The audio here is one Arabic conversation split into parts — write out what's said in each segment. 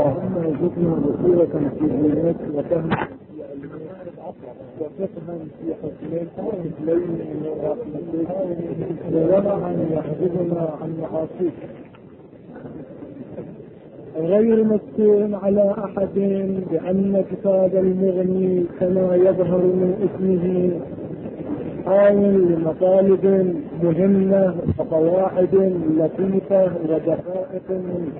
اللهم ارزقنا بصيرة في دينك وفهما في علمك وفقها في حكمك ومثلين من رحمتك وورعا يحفظنا عن معاصيك. غير مكتوب على أحد بأن كتاب المغني كما يظهر من اسمه حاول لمطالب مهمة وقواعد لطيفة ودقائق منه.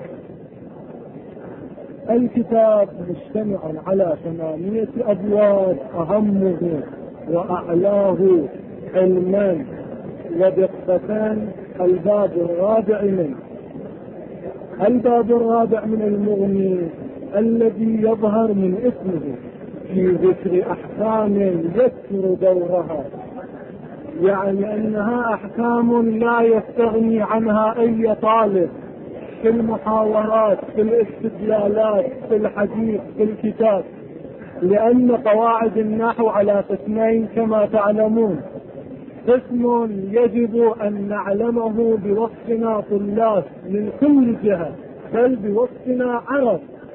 الكتاب مجتمع على 8 أبواب، أهمه وأعلاه علما ودقة الباب الرابع منه. الباب الرابع من المغني الذي يظهر من اسمه في ذكر أحكام يذكر دورها، يعني أنها أحكام لا يستغني عنها أي طالب في المحاورات، في الاستدلالات، في الحديث، في الكتاب، لأن قواعد النحو على قسمين كما تعلمون. قسم يجب أن نعلمه بوصفنا طلاب من كل جهة، بل بوصفنا عرب،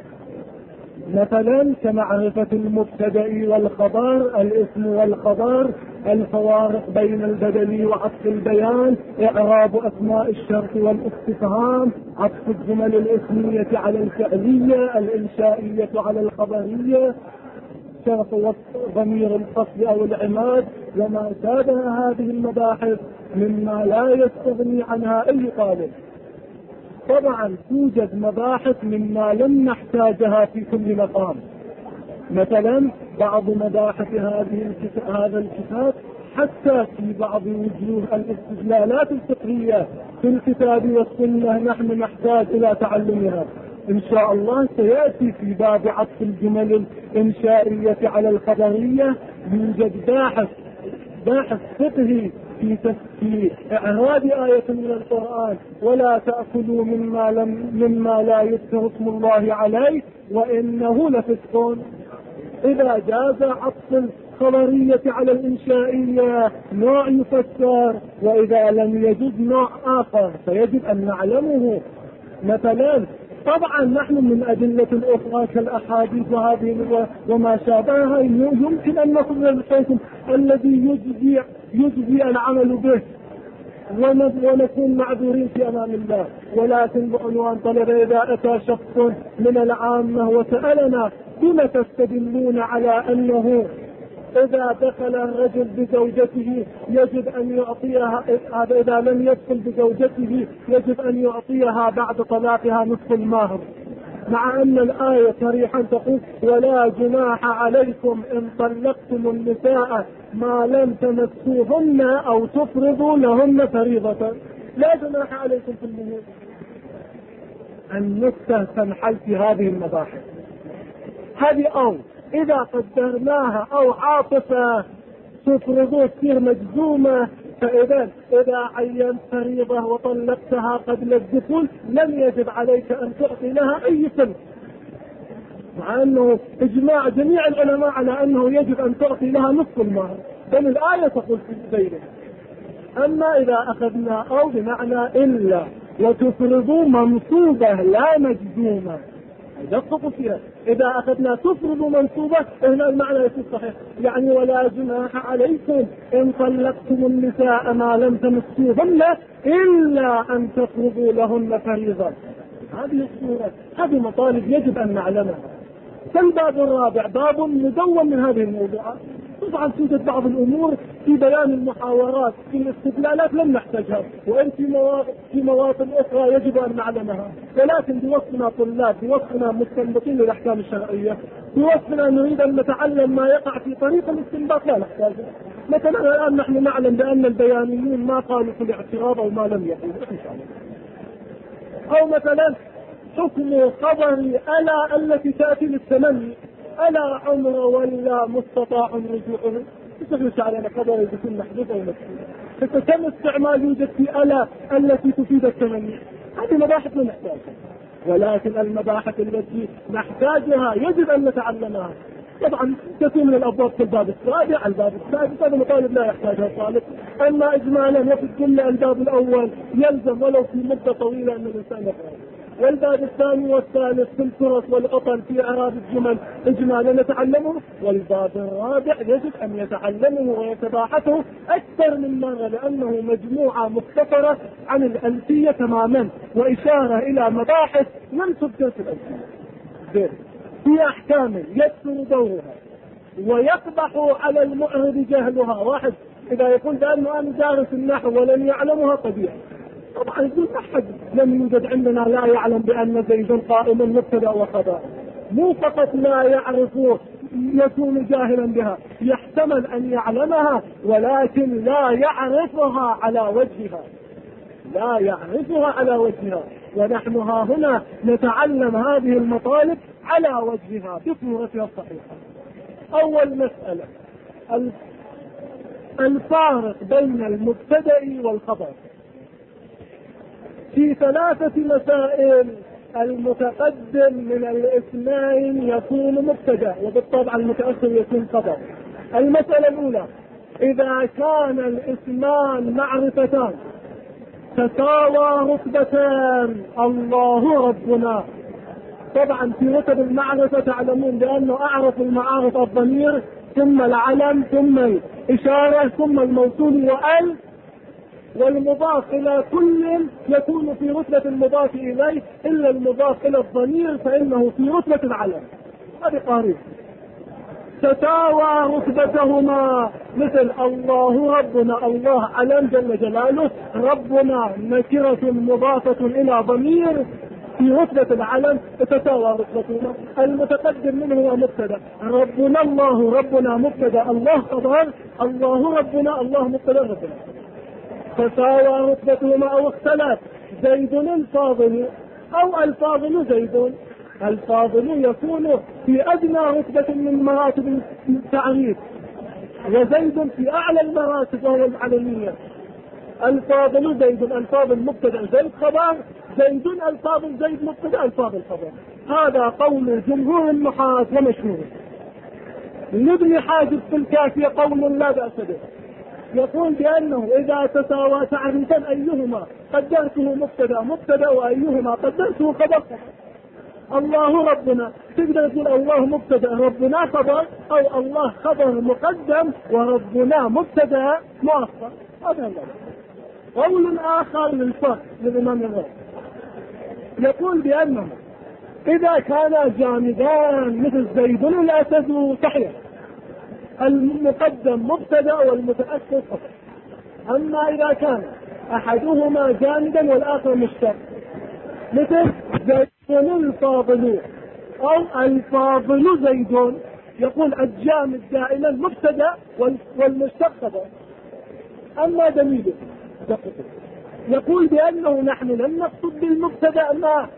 مثلا كمعرفة المبتدأ والخبر، الاسم والخبر، الفوارق بين البدل وعطف البيان، إعراب أسماء الشرط والاستفهام، عطف الجمل الاسمية على الفعلية، الإنشائية على الخبرية، شرط ضمير الفصل أو العماد، وما شابه هذه المباحث مما لا يستغني عنها أي طالب. طبعا توجد مباحث مما لم نحتاجها في كل مقام، مثلا بعض مباحث هذا الكتاب حتى في بعض وجوه الاستدلالات الفقهية في الكتاب والسنة نحن نحتاج إلى تعلمها. إن شاء الله سيأتي في باب عطف الجمل الإنشائية على الخبرية يوجد باحث فقهي في إعراب آية من القرآن: ولا تأكلوا مما لا يذكر اسم الله عليه وإنه لفسق. إذا جاز عطف الخبرية على الإنشائية نوع يفسر، وإذا لم يجد نوع آخر فيجب أن نعلمه. مثلا طبعا نحن من أدلة الأخرى كالأحاديث وهذه وما شابهها يمكن أن نأخذ من الحكم الذي يجزي العمل به ونكون معذورين في أمام الله، ولكن بعنوان طلب إذا أتى شخص من العامة وسألنا بما تستدلون على أنه إذا دخل الرجل بزوجته يجب أن يعطيها، إذا لم يدخل بزوجته يجب أن يعطيها بعد طلاقها نصف المهر، مع أن الآية صريحا تقول: ولا جناح عليكم إن طلقتم النساء ما لم تمسوهن أو تفرضوا لهن فريضة. لا جناح عليكم في المهور. النكتة تنحل في هذه المباحث هذه، أو إذا قدرناها أو عاطفة تفرضوا تصير مجزومة، فإذا عينت فريضة وطلقتها قبل الدخول لم يجب عليك أن تعطي لها أي سنة، مع أنه إجماع جميع العلماء على أنه يجب أن تعطي لها نصف المهر، بل الآية تقول في ذلك. أما إذا أخذنا أو بمعنى إلا وتفرضوا منصوبة لا مجزومة يدقق فيها، إذا أخذنا تفرض منصوبة هنا المعنى يكون صحيح، يعني ولا جناح عليكم إن طلقتم النساء ما لم تمسوهن إلا أن تفرضوا لهن فريضة. هذه الصورة، هذه مطالب يجب أن نعلمها. فالباب الرابع باب مدون من هذه الموضوعات. طبعا توجد بعض الأمور في بيان المحاورات في الاستدلالات لم نحتاجها، وإن في مواطن أخرى يجب أن نعلمها، ولكن بوصفنا طلاب، بوصفنا مستنبطين للأحكام الشرعية، بوصفنا نريد أن نتعلم ما يقع في طريق الاستنباط لا نحتاجه. مثلا الآن نحن نعلم بأن البيانيون ما قالوا في الاعتراض أو ما لم يقولوا إن شاء الله. أو مثلا حكم خبر ألا التي تأتي للتمني: ألا عمر ولا مستطاع رجوعه. تشغلش علينا خبر يكون محدود أو مكتوب، فكم استعمال يوجد في ألا التي تفيد التمني. هذه مباحث لا نحتاجها، ولكن المباحث التي نحتاجها يجب أن نتعلمها. طبعا كثير من الأبواب في الباب السابع، الباب السادس، هذا مطالب لا يحتاجها الطالب. أما إجمالا وفي كل الباب الأول يلزم ولو في مدة طويلة أن الإنسان يفعل. والباب الثاني والثالث في الفرص والعطل في إعراب الجمل إجمالا نتعلمه، والباب الرابع يجب أن يتعلمه ويتباحثه أكثر من مرة، لأنه مجموعة مختصرة عن الألفية تماما وإشارة إلى مباحث لم تذكر في الألفية في أحكام يكثر دورها ويقبح على المعرض جهلها. واحد إذا يقول بأنه أنا دارس النحو ولن يعلمها طبيعي، طبعا يقول أحد لم يوجد عندنا لا يعلم بأن زيد قائم مبتدأ وخبر، مو فقط لا يعرفه يكون جاهلا بها، يحتمل أن يعلمها ولكن لا يعرفها على وجهها، لا يعرفها على وجهها. ونحن ها هنا نتعلم هذه المطالب على وجهها بصورتها الصحيحة. أول مسألة الفارق بين المبتدأ والخبر. في 3 مسائل المتقدم من الاثنين يكون مبتدأ وبالطبع المتأخر يكون خبر. المسألة الأولى إذا كان الاسمان معرفتان تساوى رتبتان، الله ربنا. طبعا في رتب المعرفة تعلمون بأنه أعرف المعارف الضمير ثم العلم ثم الإشارة ثم الموصول وأل، والمضاف إلى كل يكون في رتبة المضاف إليه إلا المضاف إلى الضمير فإنه في رتبة العلم. هذه قارئ تساوى رتبتهما، مثل الله ربنا، الله علم جل جلاله، ربنا نكرة مضافة إلى ضمير في رتبة العلم تتساوى رتبتهما. المتقدم منه هو مبتدا، ربنا الله ربنا مبتدا، الله خبر، الله ربنا الله مبتدا ربنا. تساوى رتبتهما أو اختلف، زيد الفاضل أو الفاضل زيد. الفاضل يكون في أدنى رتبة من مراتب التعريف، وزيد في أعلى المراتب وهو العلمية. الفاضل زيد، الفاضل مبتدأ زيد خبر، زيد الفاضل زيد مبتدأ الفاضل خبر. هذا قول جمهور النحاة ومشهور. لابن حاجب في الكافية قول لا بأس به، يقول بأنه إذا تساوى تعريفا أيهما قدرته مبتدأ وأيهما قدرته خبر. الله ربنا تقدر تقول الله مبتدأ ربنا خبر، أو الله خبر مقدم وربنا مبتدأ مؤخر. هذا قول آخر للفرق للإمام الرازي، يقول بأنه إذا كان جامدان مثل زيد الأسد صحيح المقدم مبتدأ والمتأخر خبر. أما إذا كان أحدهما جامدا والآخر مشتق مثل زيد الفاضل أو الفاضل زيد، يقول الجامد دائما مبتدأ والمشتق خبر. أما دليله يقول بأنه نحن لم نقصد بالمبتدأ ما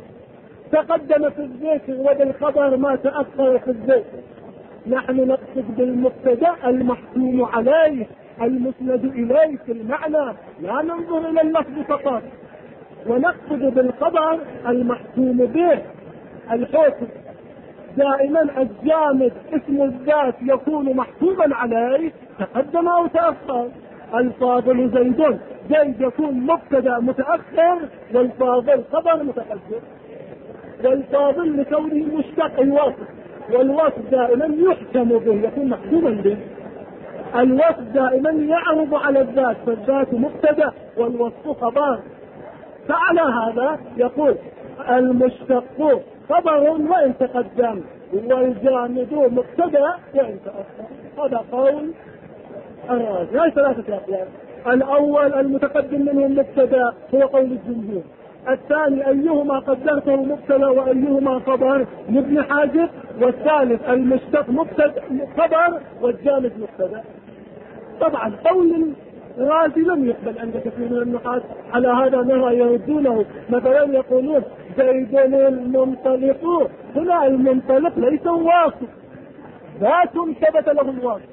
تقدم في الذكر وبالخبر ما تأخر في الذكر، نحن نقصد بالمبتدأ المحكوم عليه المسند إليه في المعنى، لا ننظر إلى اللفظ فقط. ونقصد بالخبر المحكوم به الحكم. دائما الجامد اسم الذات يكون محكوما عليه تقدم أو تأخر. الفاضل زيد، زيد يكون مبتدأ متأخر والفاضل خبر متقدم. والفاضل لكونه مشتق الوصف، والوصف دائما يحكم به يكون محكوما به. الوصف دائما يعرض على الذات، فالذات مبتدأ والوصف خبر. فعلى هذا يقول المشتق خبر وإن تقدم، والجامد مبتدأ وإن تأخر. هذا قول الرازي. هاي 3 أقوال. الأول المتقدم منه مبتدأ هو قول الجمهور. الثاني أيهما قدرته مبتدأ وأيهما خبر لابن حاجب. والثالث المشتق مبتدأ خبر والجامد مبتدأ. طبعا قول الرازي لم يقبل عند كثير من النحاة، على هذا نرى يردونه. مثلا يقولون زيد المنطلق، هنا المنطلق ليس واصف، ذات ثبت له الواصف.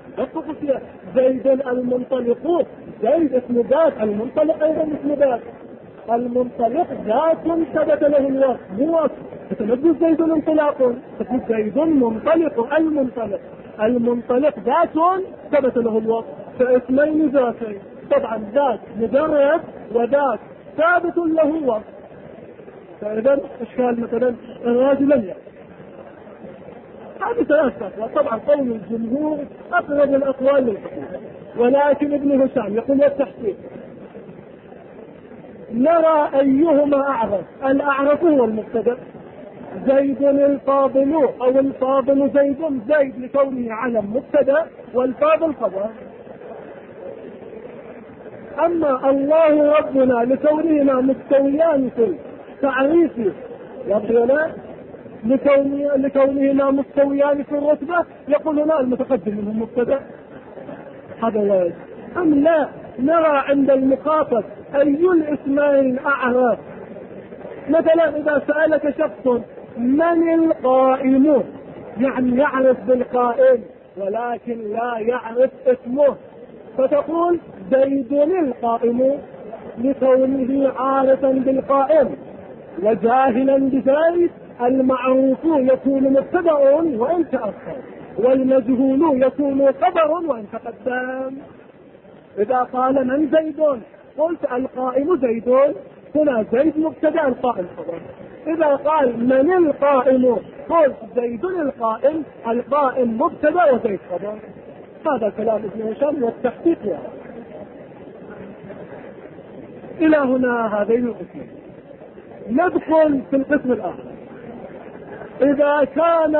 زيد المنطلق، زيد اسم ذات، المنطلق ايضا اسم ذات. المنطلق ذات ثبت له الوصف، مو وصف. فتنجد زيد انطلاق، فتنجد زيد منطلق، المنطلق ذات ثبت له الوصف، فاسمين ذاتين. طبعا ذات مجرد وذات ثابت له وصف. فإذا إشكال مثلا الرجل لم يأتي. هذه ثلاثة أقوال. طبعا قول الجمهور أقرب الأقوال للحقيقة، ولكن ابن هشام يقول والتحقيق نرى أيهما أعرف. الأعرف هو المبتدأ، زيد الفاضل أو الفاضل زيد لكونه علم مبتدأ والفاضل خبر. أما الله ربنا لكونهما مستويان في التعريف ولا لكونهما مستويان في الرتبة، يقول هنا المتقدم منهم مبتدأ هذا واحد. أم لا نرى عند المخاطب أي الاسمين أعرف. مثلا إذا سألك شخص من القائم، يعني يعرف بالقائم ولكن لا يعرف اسمه، فتقول زيد القائم لكونه عارفا بالقائم، وجاهلا بزيد المعروف يكون مبتدأ وإن تأخر، والمجهول يكون خبر وإن تقدم. إذا قال من زيد قلت القائم زيد، هنا زيد مبتدأ القائم خبر. إذا قال من القائم قلت زيد القائم، القائم مبتدأ وزيد خبر. هذا كلام ابن هشام والتحقيق يعني. إلى هنا هذين القسمين. ندخل في القسم الآخر. إذا كان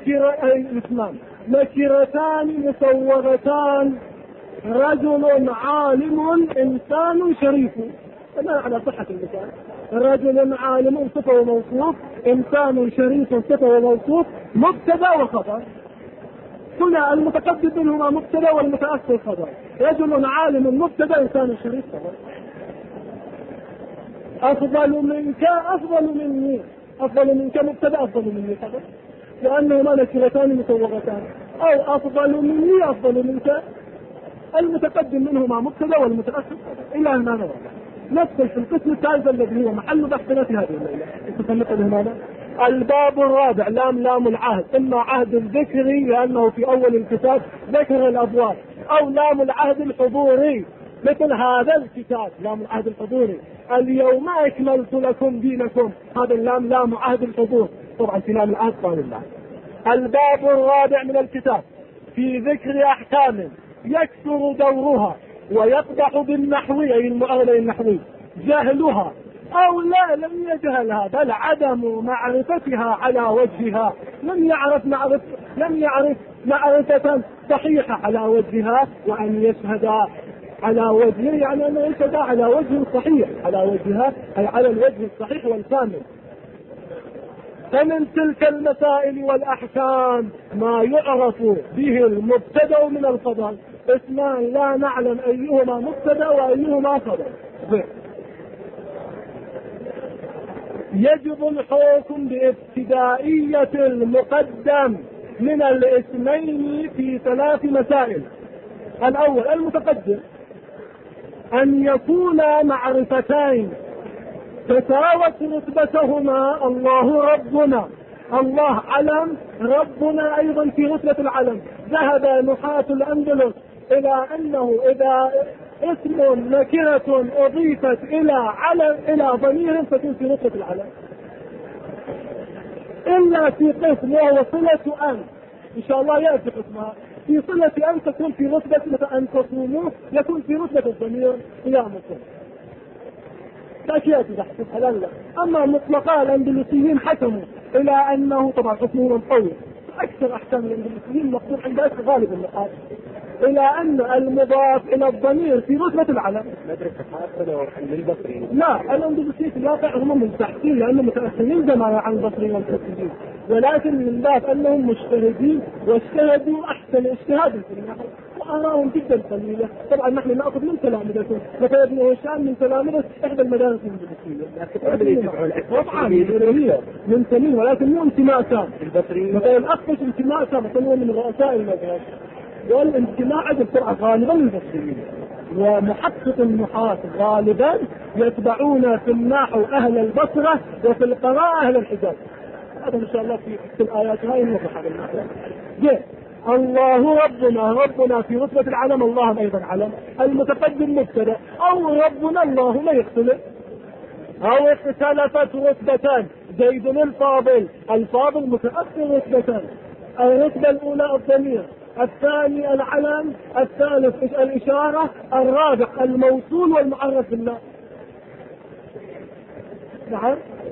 نكرتان مصورتان، رجل عالم إنسان شريف، ما على صحة المثال، رجل عالم صفة وموصوف، إنسان شريف صفة وموصوف، مبتدأ وخبر. هنا المتقدم منهما مبتدأ والمتأخر خبر. رجل عالم مبتدأ، إنسان شريف خبر. أفضل منك أفضل مني، أفضل منك مبتدأ أفضل مني خبر، لأنهما نكرتان مصورتان. أو أفضل مني أفضل منك، المتقدم منهما مبتدأ والمتأخر خبر. إلى هنا نرى. ندخل في القسم الثالث الذي هو محل بحثنا في هذه الليلة. الباب الرابع لام العهد، إما عهد الذكري لأنه في أول الكتاب ذكر الأبواب، أو لام العهد الحضوري مثل هذا الكتاب لام العهد الحضوري، اليوم أكملت لكم دينكم، هذا اللام لام عهد الحضور. طبعا في لام العهد قال الله. الباب الرابع من الكتاب في ذكر أحكام يكثر دورها ويقدح بالنحو، أي المؤولة النحوي، جهلها أو لا لم يجهلها، بل عدم معرفتها على وجهها، لم يعرف معرفة صحيحة على وجهها، وأن يشهد على وجهه يعني أن يشهد على وجه صحيح، على وجهها أي على الوجه الصحيح والكامل. فمن تلك المسائل والأحكام ما يعرف به المبتدأ من الخبر، اسمان لا نعلم أيهما مبتدأ وأيهما خبر. يجب الحكم بابتدائية المقدم من الاسمين في 3 مسائل. الأول المتقدم أن يكونا معرفتين تساوت رتبتهما، الله ربنا، الله علم، ربنا أيضا في رتبة العلم. ذهب نحاة الأندلس إلى أنه إذا اسم نكرة أضيفت إلى علم إلى ضمير فتكون في رتبة العلم، إلا في قسم وهو صلة إن شاء الله يأتي قسمها، في صلة أن تكون في رتبة أن تصوموا، يكون في رتبة الضمير قيامكم. تأكيد تحت الحلال. أما مطلقا الأندلسيين حكموا إلى أنه طبعا حكمهم قوي، أكثر أحكام الأندلسيين مقصود عند غالب النقاط، إلى أن المضاف إلى الضمير في رتبة العلم. لا، الأندلسيين في الواقع هم مستحسين لأنهم متأثرين جماعة عن البصريين والكوفيين، ولكن من باب أنهم مجتهدين واجتهدوا أحسن اجتهاد في النحو، وآراهم جدا قليلة. طبعا نحن نأخذ من تلامذتهم، مثلا ابن هشام من تلامذة إحدى المدارس الأندلسية، طبعا من سنين، ولكن مو انتماء تام. مثلا الأخفش انتماء تام، مثلا من رؤساء المدارس، والانتماء عند بسرعة غالبا للبصريين. ومحقق النحاة غالبا يتبعون في النحو أهل البصرة وفي القراءة أهل الحجاز. هذا إن شاء الله في الآيات هاي نوضح هذا المعنى. الله ربنا في رتبة العلم، الله أيضا علم، المتقدم مبتدأ، أو ربنا الله ما يختلف. أو اختلفت رتبتان، زيد الفاضل متأخر رتبتان، الرتبة الأولى الضمير، الثاني العلم، الثالث الإشارة، الرابع الموصول والمعرف بالله. نعم،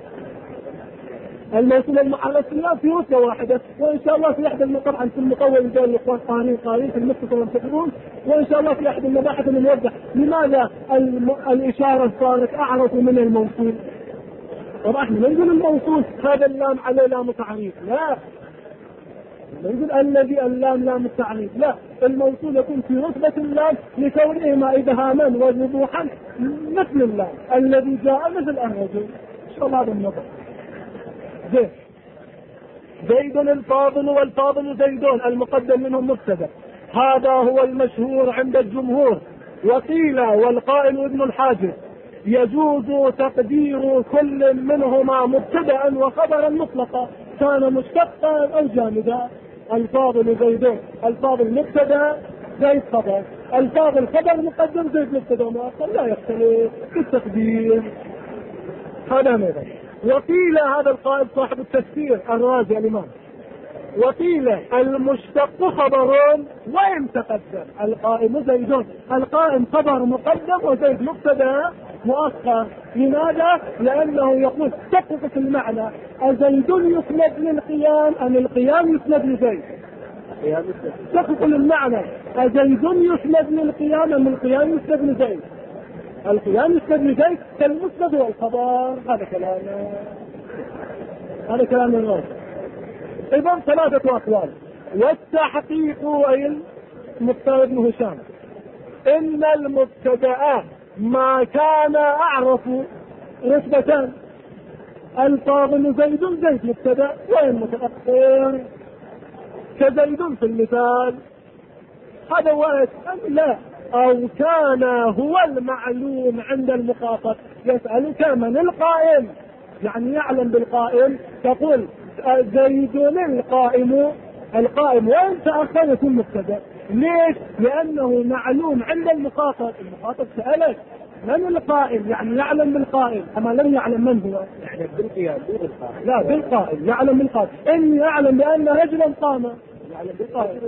الموصول والمعرف بالله في رتبة واحدة، وإن شاء الله في أحد طبعا في المطول جاء الإخوان قارين في المختصر ينتقلون، وإن شاء الله في أحد المباحث نوضح لماذا الإشارة صارت أعرف من الموصول. طبعا احنا نقول الموصول هذا اللام عليه لام تعريف، لا نقول الذي اللام لام التعريف، لا، الموصول يكون في رتبة اللام لكونهما إبهاما ووضوحا مثل اللام الذي جاء مثل الرجل. إن شاء الله هذا النظر. زيد الفاضل والفاضل زيدون، المقدم منهم مبتدا، هذا هو المشهور عند الجمهور. وقيل والقائل ابن الحاجب يجوز تقدير كل منهما مبتدا وخبرا مطلقا، كان مشتقا او جامدا. الفاضل زيدون، الفاضل مبتدا زيد خبر، الفاضل خبر مقدم زيد مبتدا مؤخر، لا يختلف في التقدير. هذا ماذا. وقيل هذا القائل صاحب التفسير الرازي الإمام، وقيل المشتق خبر وإن تقدم، القائم زيدون، القائم خبر مقدم وزيد مبتدا مؤخر. لماذا؟ لأنه يقول تحقق المعنى، أزيد يسند للقيام أم القيام يسند لزيد؟ تحقق المعنى، أزيد يسند للقيام أم القيام يسند لزيد؟ القيام يسند لزيد كالمسند والخبر. هذا كلام الراجل. إذن ثلاثة أقوال. والتحقيق أي المختار بن هشام إن المبتدأ ما كان أعرف رتبتان، الفاضل زيد مبتدأ وإن متأخر كزيد في المثال. هذا واحد. لا، أو كان هو المعلوم عند المخاطب، يسألك من القائم، يعني يعلم بالقائم، تقول زيد القائم وإن تأخر يكون مبتدأ. ليش؟ لأنه معلوم عند المخاطب سألك من القائم، يعني يعلم بالقائم، أما لم يعلم من هو، يعني بالقيام بالقائم، لا بالقائم، يعلم بالقائم. إن يعلم بأن رجلا قام، يعلم بالقائم،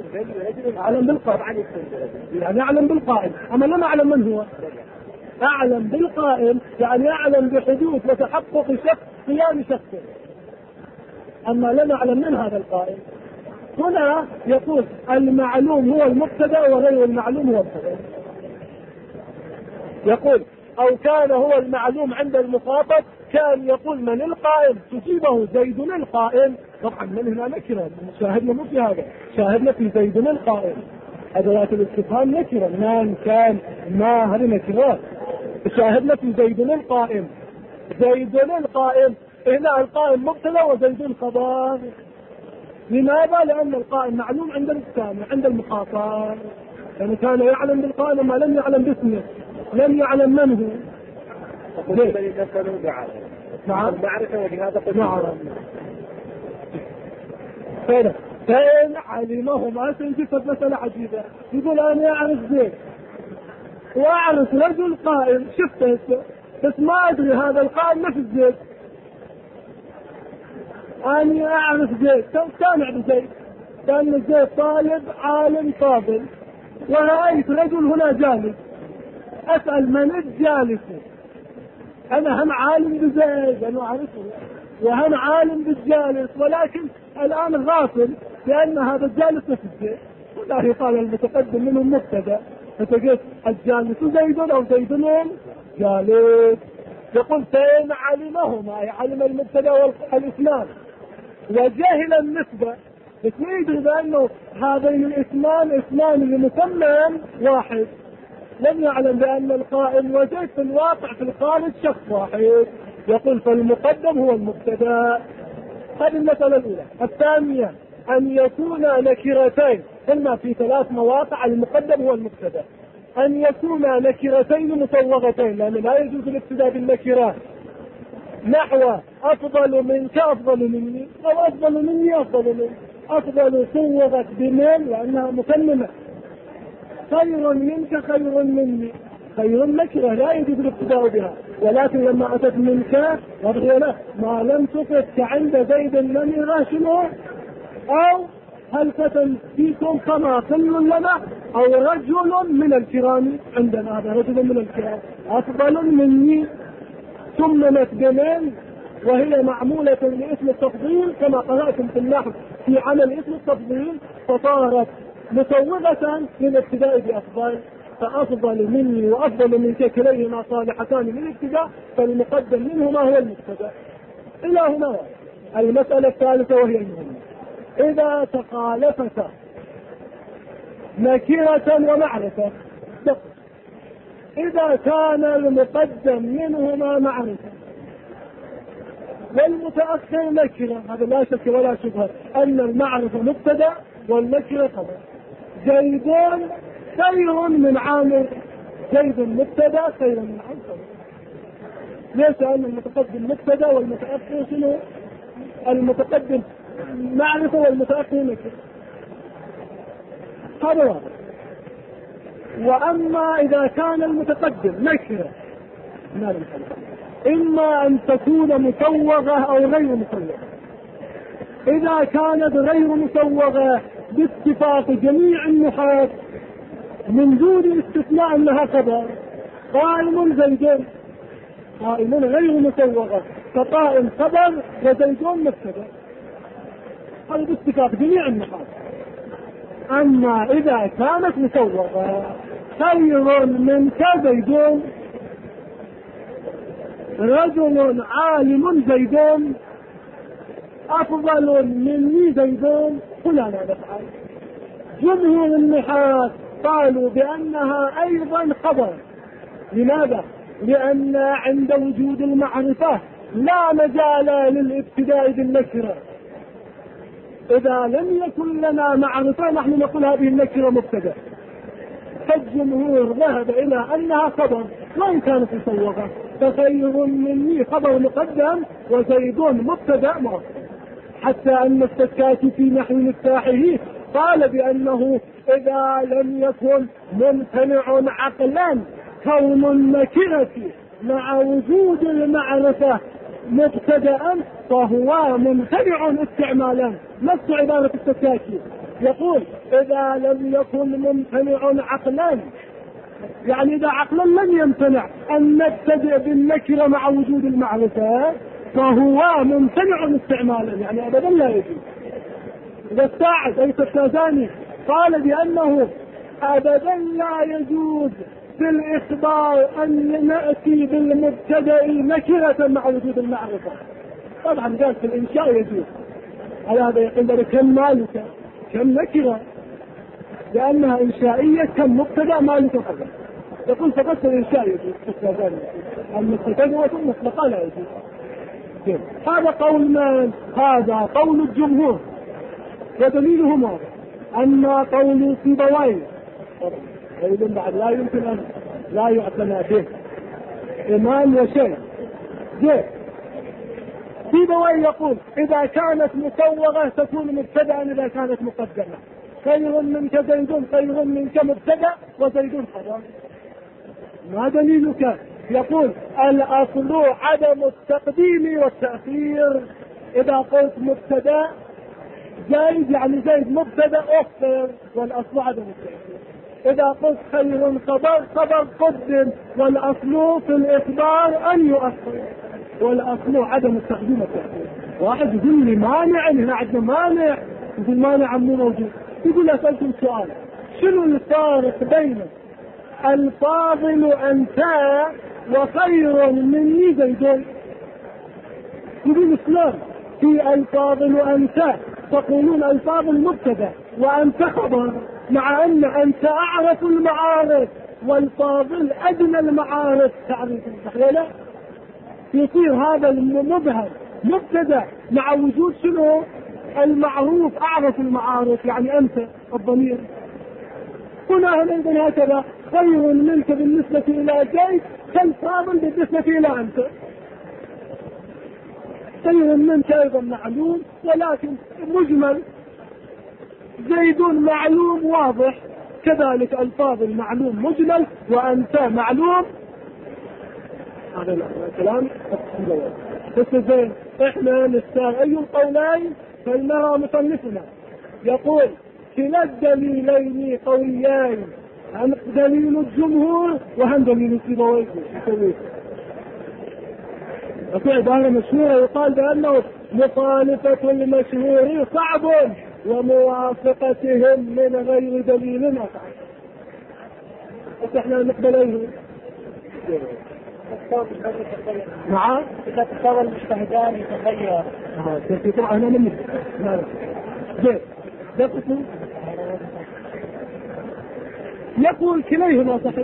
يعني يعلم بالقائم، أما لم يعلم من هو. أعلم بالقائم يعني يعلم بحدوث وتحقق شخص قيام شخصه، أما لم يعلم من هذا القائم. هنا يقول المعلوم هو المبتدأ وغير المعلوم هو الخبر. يقول أو كان هو المعلوم عند المخاطب، كان يقول من القائم، تجيبه زيد القائم. طبعا من هنا نكرة، شاهدنا مو في هذا، شاهدنا في زيد القائم، أدوات الاستفهام نكرة، من كان ما هذه نكرات. شاهدنا في زيد القائم، هنا القائم مبتدا وزيد الخبر. لماذا؟ لأن القائم معلوم عند السامع عند المخاطب، يعني كان يعلم بالقائم ما لم يعلم باسمه، لم يعلم من هو. نعم، معرفة ولهذا قد فإن علمه ما تنجفت مسألة عجيبة. يقول أنا أعرف زيد وأعرف رجل قائم شفته بس ما أدري هذا القائم نفس زيد. أنا أعرف زيد، سامع بزيد، كان زيد طالب عالم فاضل، ورأيت رجل هنا جالس، أسأل من الجالس؟ أنا هم عالم بزيد، أنا أعرفه، وهم عالم بالجالس، ولكن الآن غافل لأن هذا الجالس نفس زيد. والله قال المتقدم منه مبتدأ، فتقول الجالس زيد أو زيد جالس. يقول فإن علمهما، يعلم المبتدأ والاسمان، وجهل النسبة، بس ما يدري بأنه هذين الاسمان اسمان لمسمى واحد، لم يعلم بأن القائم وزيد في الواقع في الخارج شخص واحد، يقول فالمقدم هو المبتدأ. هذه المسألة الأولى. الثانية أن يكون نكرتين، قلنا في 3 مواقع المقدم هو المبتدأ، أن يكون نكرتين مصوغتين، لأن لا يجوز الابتداء بالنكرات، نحو أفضل منك أفضل مني، أو أفضل مني أفضل مني. أفضل صوغت بمن لأنها مكملة، خير منك خير مني، خير نكرة لا يجوز الابتداء بها. ولكن لما أتت منك وبغيره ما لم تفت كعند زيد لم يرى شنو، أو هلكة فيكم كما كل لنا، أو رجل من الكرام عندنا، هذا رجل من الكرام أفضل مني، ثمنت بمن وهي معمولة لاسم التفضيل كما قرأتم في النحو في عمل اسم التفضيل، فصارت مسوغة للابتداء بأفضل، فأفضل مني وأفضل منك كليهما صالحتان للابتداء، فالمقدم منهما هو المبتدأ. إلى هنا المسألة الثالثة وهي المهمة: إذا تخالفتا نكرة ومعرفة، إذا كان المقدم منهما معرفة والمتأخر نكرة، هذا لا شك ولا شبهة أن المعرفة مبتدأ والنكرة خبر. زيدون خير من عامر، زيد مبتدأ خير من عامر. ليس أن المتقدم مبتدأ والمتأخر شنو؟ المتقدم معرفة والمتأخر نكرة، هذا واضح. وأما إذا كان المتقدم نكرة إما أن تكون مسوغة أو غير مسوغة. إذا كانت غير مسوغة باتفاق جميع النحاة من دون استثناء أنها خبر، قائم زيدون، قائم غير مسوغة، فقائم خبر وزيدون مبتدأ، هذا باتفاق جميع النحاة. أما إذا كانت مسوغة خير منك زيدون، رجل عالم زيدون، أفضل مني زيدون، كلنا نفعل. جمهور النحاة قالوا بأنها أيضا خبر. لماذا؟ لأن عند وجود المعرفة لا مجال للابتداء بالنكرة. إذا لم يكن لنا معرفة نحن نقول هذه النكرة مبتدأ، فالجمهور ذهب إلى أنها خبر وإن كانت مسوغة، فخير مني خبر مقدم وزيدون مبتدأ مؤخر. حتى أن السكاتي في نحو مفتاحه قال بأنه إذا لم يكن ممتنع عقلا كون النكرة مع وجود المعرفة مبتدأ فهو ممتنع استعمالا. نفس عبارة السكاتي يقول إذا لم يكن ممتنع عقلا، يعني إذا عقلا لم يمتنع أن نبتدئ بالنكرة مع وجود المعرفة فهو ممتنع استعمالا، يعني أبدا لا يجوز. إذا الساعد أي التازاني قال بأنه أبدا لا يجوز في الإخبار أن نأتي بالمبتدأ نكرة مع وجود المعرفة. طبعا قال في الإنشاء يجوز، على هذا يقول كم مالك كم نكرة، لأنها إنشائية، كم مبتدأ مالك خبر. يقول فقط الإنشاء يجوز في التازاني، المبتدأ مطلقا لا يجوز. هذا قول من؟ هذا قول الجمهور ودليلهم واضح. أما قول سيبويه قول بعد لا يمكن أن لا يعتنى به، إمام وشيخ سيبويه يقول إذا كانت مسوغة تكون مبتدأ، إذا كانت مقدمة خير منك زيد خير منك مبتدأ وزيد خبر. ما دليلك؟ يقول الأصل عدم التقديم والتأخير. إذا قلت مبتدأ زيد يعني زيد مبتدأ أخر، والأصل عدم التأخير. إذا قلت خير خبر قدم، والأصل في الإخبار أن يؤخر، والأصل عدم التقديم والتأخير. واحد يقول لي مانع، هنا عندنا مانع، يقول مانع مو موجود. يقول أسألكم سؤال: شنو الفارق بين الفاضل أنت وخير مني زيدون؟ يقول الإسلام في الفاضل أنت تقولون الفاضل مبتدأ وأنت خبر، مع أن أنت أعرف المعارف والفاضل أدنى المعارف. تعريف صحيح؟ يصير هذا المبهم مبتدأ مع وجود شنو؟ المعروف، أعرف المعارف، يعني أنت الضمير. هنا أيضا هكذا خير منك بالنسبة إلى زيد كالفاضل بالنسبة إلى أنت. خير منك أيضا معلوم ولكن مجمل، زيد معلوم واضح، كذلك الفاضل معلوم مجمل، وأنت معلوم هذا الكلام السيبويه. بس زين احنا نختار اي القولين فلنرى مصنفنا يقول كلا الدليلين قويان، هم دليل الجمهور وهم دليل السيبويه. وفي عبارة مشهورة يقال بأنه مخالفة المشهور صعب وموافقتهم من غير دليل أصعب. بس احنا نقبل ايه؟ نعم إذا تساوى المجتهدان يتغير. طبعا أنا منك. زين يقول كليهما صحيح.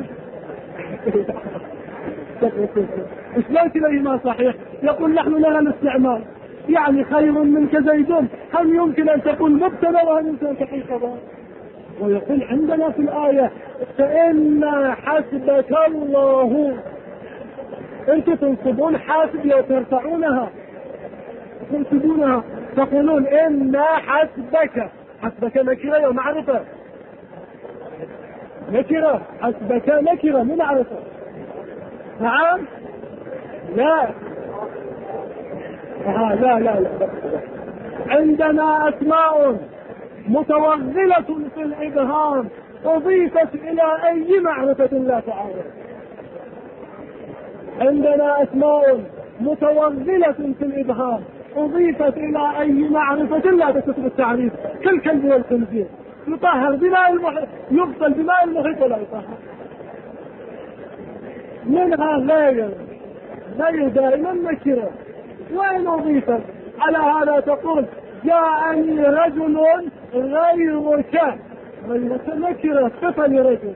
ايش لا كليهما صحيح؟ يقول نحن لنا الاستعمال، يعني خير منك زيد، هل يمكن ان تقول مبتدا وهل يمكن ان تقول خبر؟ ويقول عندنا في الآية فإن حسبك الله، انتم تنصبون حاسب لو ترفعونها تنصبونها تقولون إن حسبك، حسبك نكرة ومعرفة، نكرة حسبك نكرة من معرفة. نعم لا لا لا لا عندنا أسماء متوغلة في الإبهام أضيفت إلى أي معرفة لا تعارض. عندنا أسماء متوغلة في الإبهام أضيفت إلى أي معرفة لا تثبت التعريف، كالكلب والخنزير يطهر بماء المحيط، يغسل بماء المحيط ولا يطهر. منها غير دائما نكرة، وإن أضيفت على هذا تقول جاءني رجل غيرك، نكرة صفة لرجل.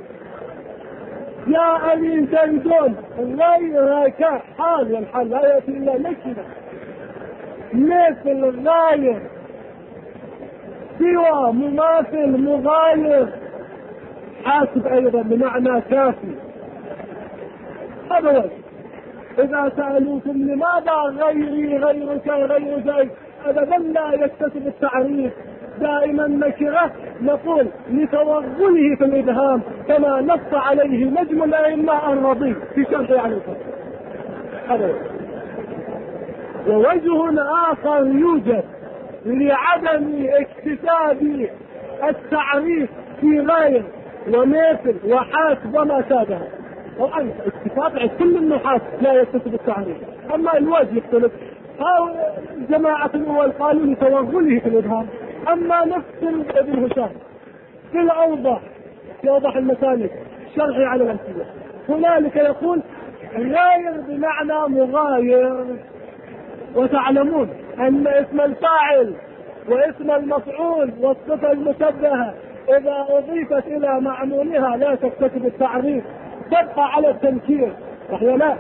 جاءني زيد غيرك حال، والحال لا يأتي إلا نكرة. مثل غاير، سوى، مماثل، مغاير. حاسب أيضا بمعنى كافي. هذا وجه. إذا سألوكم لماذا غيرك غير زيد أبدا لا يكتسب التعريف، دائما نكرة، نقول لتوغله في الإبهام كما نص عليه نجم الأئمة الرضي في شرح عن الفرق. هذا ووجه آخر يوجد لعدم اكتساب التعريف في غير ومثل وحاسب وما شابه. طبعا اكتساب كل النحاس لا يكتسب التعريف، أما الوجه يختلف. أو جماعة الأول قالوا لتوغله في الإبهام، أما نفس ابن هشام في الأوضح، في أوضح المسالك شرحي على الأمثلة هنالك يقول غاير بمعنى مغاير. وتعلمون أن اسم الفاعل واسم المفعول والصفة المشبهة إذا أضيفت إلى معمولها لا تكتسب التعريف، تبقى على التنكير، صح ولا؟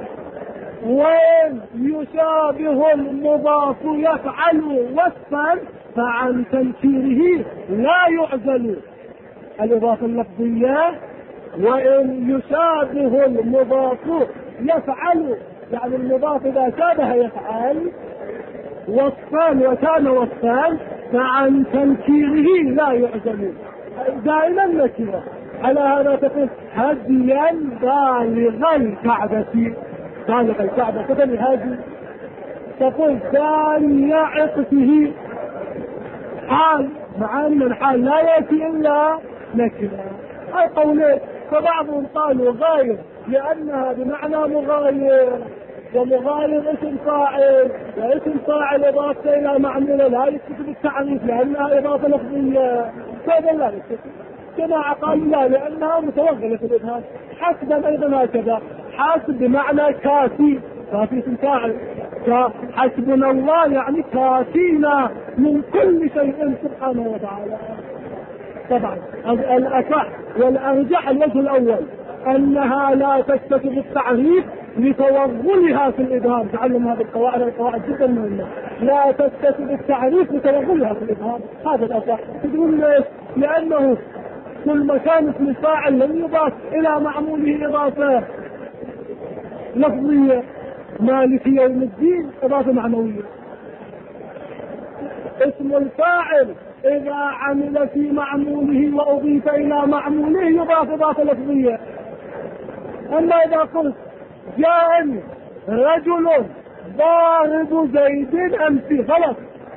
وإن يشابه المضاف يفعل وصفا فعن تنكيره لا يعزل. الإضافة اللفظية وإن يشابه المضاف يفعل، يعني المضاف إذا شابه يفعل وصفان وكان وصفان فعن تنكيره لا يعزل، دائما نكرة. على هذا تقول هديا بالغ الكعبة، بالغ الكعبة تقول هذه، تقول ثاني عطفه حال، مع أن الحال لا يأتي إلا نكرة. القولين، فبعضهم قالوا غاير لأنها بمعنى مغاير، ومغاير اسم فاعل، واسم فاعل إضافة إلى معمولة لا يكتسب التعريف لأنها إضافة لفظية، فهذا لا يكتسب. جماعة قالوا لا لأنها متوغلة في الإبهام. حسبا أيضا هكذا، حاسب بمعنى كافي، كافي اسم فاعل، حسبنا الله يعني كافينا من كل شيء سبحانه وتعالى. طبعا الأصح والأرجح الوجه الأول أنها لا تكتسب التعريف لتوغلها في الإبهام. تعلم هذه القواعد، القواعد جدا مهمة. لا تكتسب التعريف لتوغلها في الإبهام، هذا الأصح. تقول ليش؟ لأنه كل مكان اسم الفاعل لم يضاف إلى معموله إضافة لفظية. مالك يوم الدين إضافة معنوية. اسم الفاعل إذا عمل في معموله وأضيف إلى معموله يضاف إضافة لفظية. أما إذا قلت جاءني رجل ضارب زيد أمسي، غلط.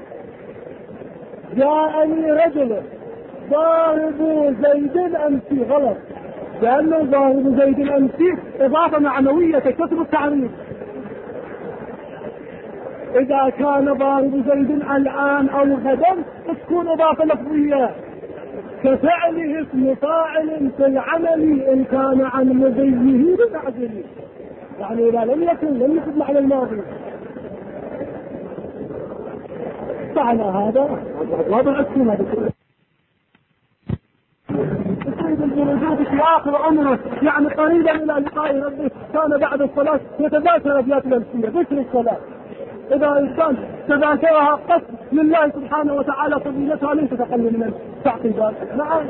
جاءني رجل ضارب زيد أمسي، غلط، لأنه ضارب زيد أمسي إضافة معنوية تكسر التعريف. إذا كان ضارب زيد الآن أو غدا تكون إضافة لفظية، كفعله اسم فاعل في العمل إن كان عن مضيه بمعزله، يعني إذا لم يكن معنى الماضي. معنى هذا وضع السنة السيد الجنوب في آخر عمره، يعني قريبا إلى لقاء ربه، كان بعد الصلاة يتذاكر أبيات الأمثية ذكر الصلاة. إذا إنسان تذاكرها قصد لله سبحانه وتعالى فضيلتها ليس تقل من التعقيدات. نعم،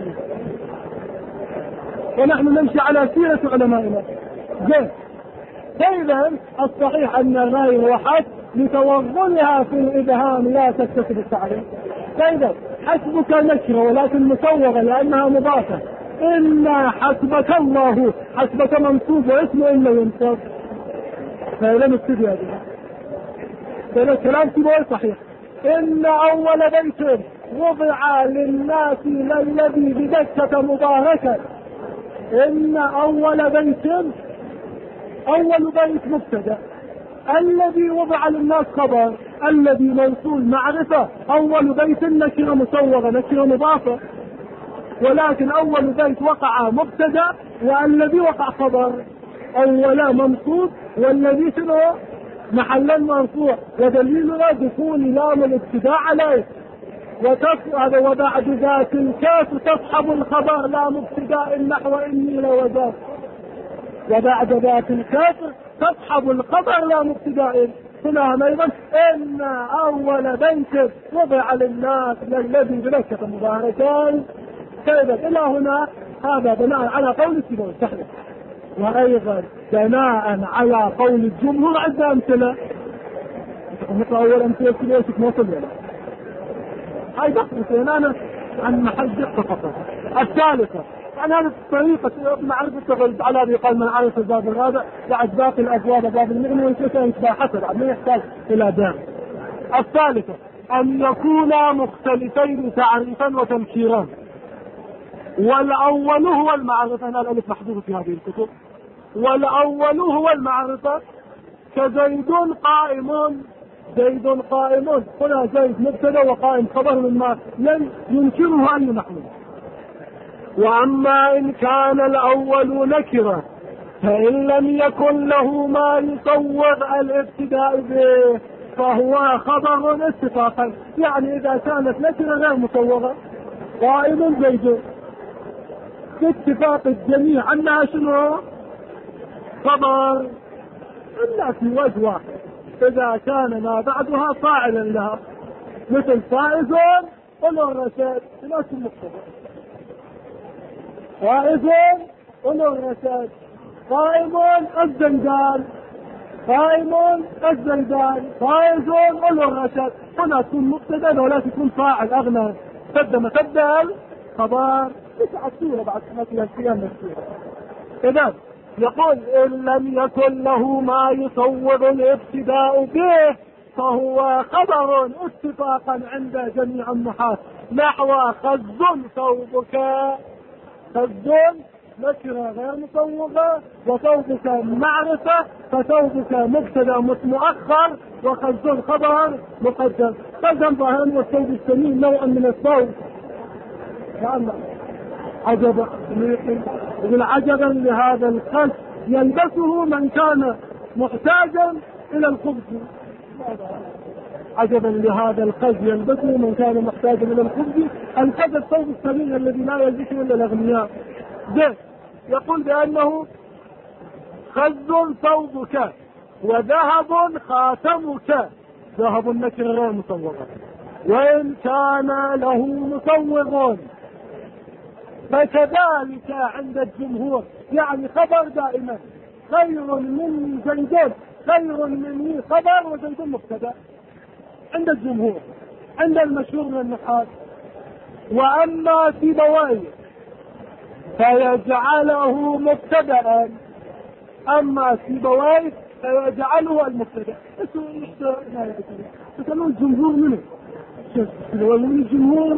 ونحن نمشي على سيرة علمائنا. زين، فإذا الصحيح أن غير وحد لتوغلها في الإبهام لا تكتسب التعريف. فإذا حسبك نكرة ولكن مصوغة لأنها مضافة. إن حسبك الله، حسبك منصوب واسمه إلا ينصب، فإذا نبتدي هذه. فإذا الكلام سيبوي صحيح. إن أول بيت وضع للناس الذي بمكة مباركا. إن أول بيت، أول بيت مبتدأ، الذي وضع للناس خبر، الذي موصول معرفة، أول بيت نكرة مصوغة نكرة مضافة، ولكن أول بيت وقع مبتدأ والذي وقع خبر، أولا منصوب والذي شنو محلا مرفوع، ودليلنا دخول لام الابتداء عليه. هذا وبعد ذات الكاف تصحب الخبر لام ابتداء نحو إني لوجدت، وبعد ذات الكاف تصحب الخبر لام ابتداء. هنا أيضا إن أول بيت وضع للناس الذي بمكة مباركان. كذا إلى هنا هذا بناء على قول السيبوي صحيح، وأيضا بناء على قول الجمهور. عندنا أمثلة مثل أول أمثلة السيبوي موصل لنا هاي دقيقتين أنا عن محل دقة فقط. الثالثة يعني هذه الطريقة معرفة التغلب على ذي قال من عرف الباب الرابع بعد باقي الأبواب باب المغني والكتاب يتبع حسب ما يحتاج إلى دام. الثالثة أن يكونا مختلفين تعريفا وتمشيرا، والأول هو المعرفة. هنا الألف محذوف في هذه الكتب. والأول هو المعرفة كزيد قائم، زيد قائم. هنا زيد مبتدا وقائم خبر مما لم ينكره أي محمود. وأما إن كان الأول نكرة فإن لم يكن له ما يصور الابتداء به فهو خبر اتفاقا. يعني إذا كانت نكرة غير مصورة قائم زيد باتفاق الجميع أنها شنو خبر، إلا في وجه واحد إذا كان ما بعدها فاعلا لها، مثل فائز ولو الرشاد نفس المقتضى. فائز ولو الرشاد، قائم الزنجان، قائم الزنجان، فائز ولو الرشاد. هنا تكون مقتضى ولا تكون فاعل أغنى تبدل خبر تسعة سورة بعد مثل القيام السورة. إذن يقول إن لم يكن له ما يصور الابتداء به فهو خبر اتفاقا عند جميع النحاة. نحو خز ثوبك، خز نكرة غير مصوغة وثوبك معرفة، فثوبك مبتدا مؤخر وخز خبر مقدم. خز ظاهرا والثوب السمين نوعا من الثوب. عجبا يقول عجبا لهذا الخز يلبسه من كان محتاجا الى الخبز. عجبا لهذا الخز يلبسه من كان محتاجا الى الخبز. الخز الثوب السمين الذي لا يلبسه الا الاغنياء. ده يقول بانه خز ثوبك وذهب خاتمك. ذهب النكر غير مصوغه، وان كان له مصوغ فكذلك عند الجمهور. يعني خبر دائما خير من زيد، خير مني خبر وزيد مبتدا عند الجمهور. عند المشهور من النحاة واما سيبويه فيجعله مبتدا. اما سيبويه فيجعله المبتدأ. تسألون الجمهور منه؟ من الجمهور؟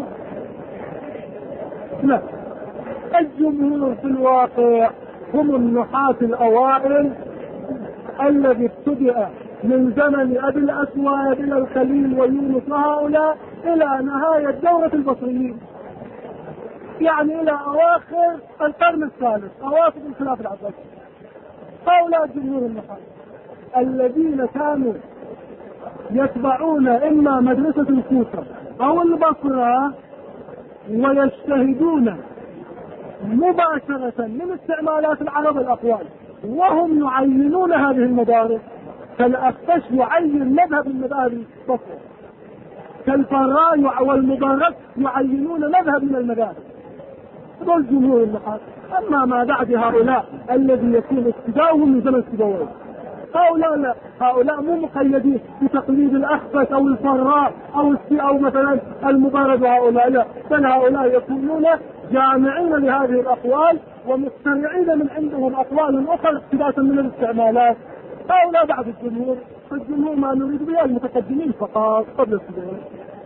لا، الجمهور في الواقع هم النحاة الأوائل الذي ابتدأ من زمن أبي الأسود إلى الخليل ويونس وهؤلاء إلى نهاية دورة البصريين، يعني إلى أواخر القرن الثالث، أواخر الخلافة العباسية. هؤلاء جمهور النحاة الذين كانوا يتبعون إما مدرسة الكوفة أو البصرة ويجتهدون مباشرة من استعمالات العرب الأقوال، وهم يعينون هذه المدارس. كالأخفش يعين مذهب المذاهب البصرة، كالفراء والمبارك يعينون مذهب من المذاهب. دول جمهور النحاة. أما ما بعد هؤلاء الذي يكون ابتداؤهم من زمن سيبويه، هؤلاء لا، هؤلاء مو مقيدين بتقليد الأخفش أو الفراء أو مثلا المبارك، وهؤلاء لا، بل هؤلاء يكونون جامعين لهذه الأقوال ومخترعين من عندهم أقوال أخرى اقتباسا من الاستعمالات. هؤلاء بعد الجمهور. فالجمهور ما نريد به المتقدمين فقط قبل السبوع.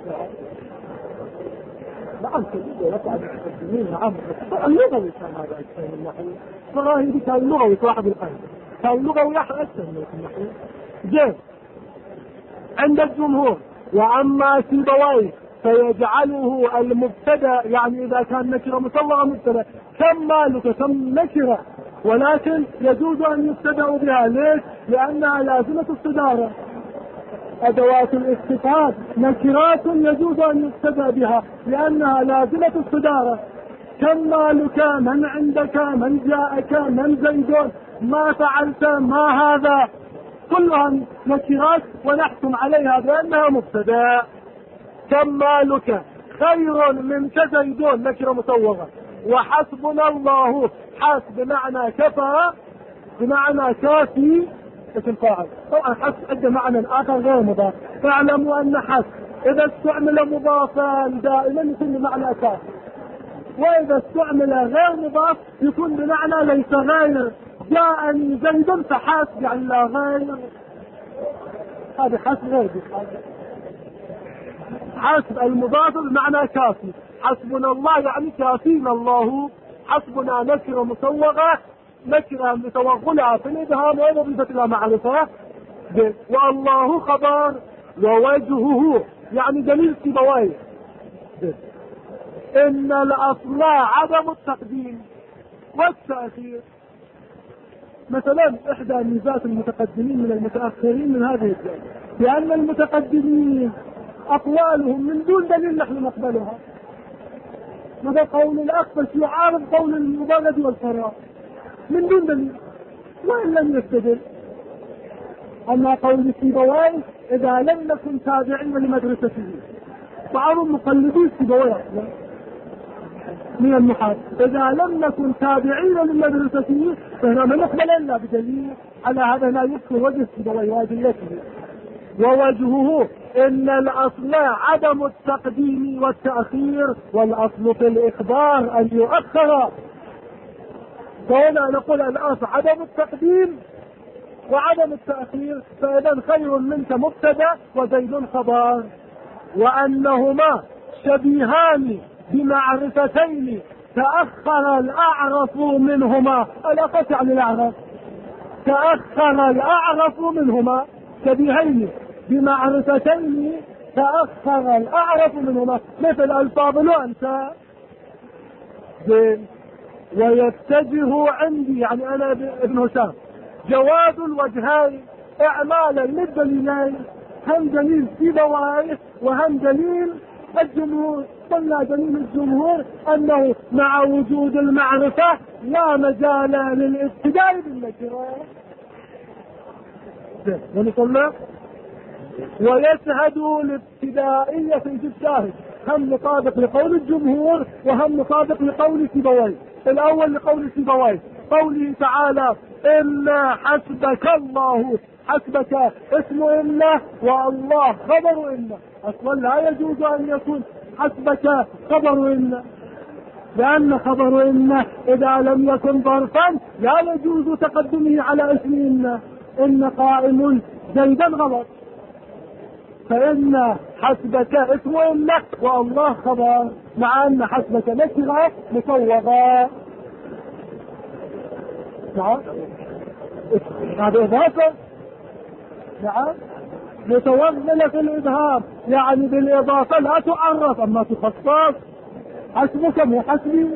نعم يقع المتقدمين، نعم اللغوي كان هذا أكثر من النحو. فراهي كان لغوي صاحب القلب، كان لغوي أكثر من النحو. جيد عند الجمهور. وأما سيبويه فيجعله المبتدا، يعني إذا كان نكرة مصوغة مبتدا، كم مالك كم نكرة، ولكن يجوز أن يبتدأ بها. ليش؟ لأنها لازمة الصدارة. أدوات الاستفهام نكرات يجوز أن يبتدأ بها لأنها لازمة الصدارة. كم مالك، من عندك، من جاءك، من زيدون، ما فعلت، ما هذا، كلها نكرات ونحكم عليها بأنها مبتدأ. كم مالك خير منك زيدون، نكرة مصوغة. وحسبنا الله، حسب بمعنى كفى، بمعنى كافي، اسم فاعل. طبعا حسب عنده معنى آخر غير مضاف. فاعلموا أن حسب إذا استعمل مضافا دائما يكون بمعنى كافي، وإذا استعمل غير مضاف يكون بمعنى ليس غير. جاءني زيد فحسب يعني لا غير، هذا حسب غير. حسب المضاف بمعنى كافي. حسبنا الله يعني كافينا الله. حسبنا نكرة مصوغة، نكرة متوغلة في الإبهام ومضيفة إلى معرفة. والله خبر، ووجهه يعني دليل سيبويه. إن الأصل عدم التقديم والتأخير. مثلا إحدى ميزات المتقدمين من المتأخرين من هذه الجهة، لأن المتقدمين أقوالهم من دون دليل نحن نقبلها. هذا قول الأخفش يعارض قول المبارد والفراء من دون دليل وإن لم يستدل. أما قول سيبويه إذا لم نكن تابعين لمدرسته، بعض مقلدي سيبويه أصلا من النحاة، إذا لم نكن تابعين لمدرسته فهنا ما نقبل إلا بدليل. على هذا لا يذكر وجه سيبويه وأدلته. ووجهه إن الأصل عدم التقديم والتأخير، والأصل في الإخبار أن يؤخر. فهنا نقول الأصل عدم التقديم وعدم التأخير، فإذا خير منك مبتدأ وزيد خبر. وأنهما شبيهان بمعرفتين تأخر الأعرف منهما. الأخص يعني الأعرف، تأخر الأعرف منهما. شبيهين بمعرفتين تأخر الأعرف منهما، مثل ألفاظ الأنثى. ويتجه عندي يعني أنا ابن هشام جواز الوجهين إعمالا للدليلين، هم دليل سيبويه وهم دليل الجمهور. قلنا دليل الجمهور أنه مع وجود المعرفة لا مجال للابتداء بالنكرة. ونقول ويشهد الابتدائية في الشاهد، هم مطابق لقول الجمهور وهم مطابق لقول سيبويه. الأول لقول سيبويه، قوله تعالى إلا حسبك الله. حسبك اسم إلا والله خبر إلا. أصلا لا يجوز أن يكون حسبك خبر إلا، لأن خبر إلا إذا لم يكن ظرفا لا يجوز تقدمه على اسم إلا. إن قائم زيدا غلط، فإن حسبك اسم إنك والله خبر، مع أن حسبك نكرة مصوغة. نعم هذا إضافة. نعم متوغلة في الإبهام، يعني بالإضافة لا تعرف أما تخصص. حسبك مو حسبي،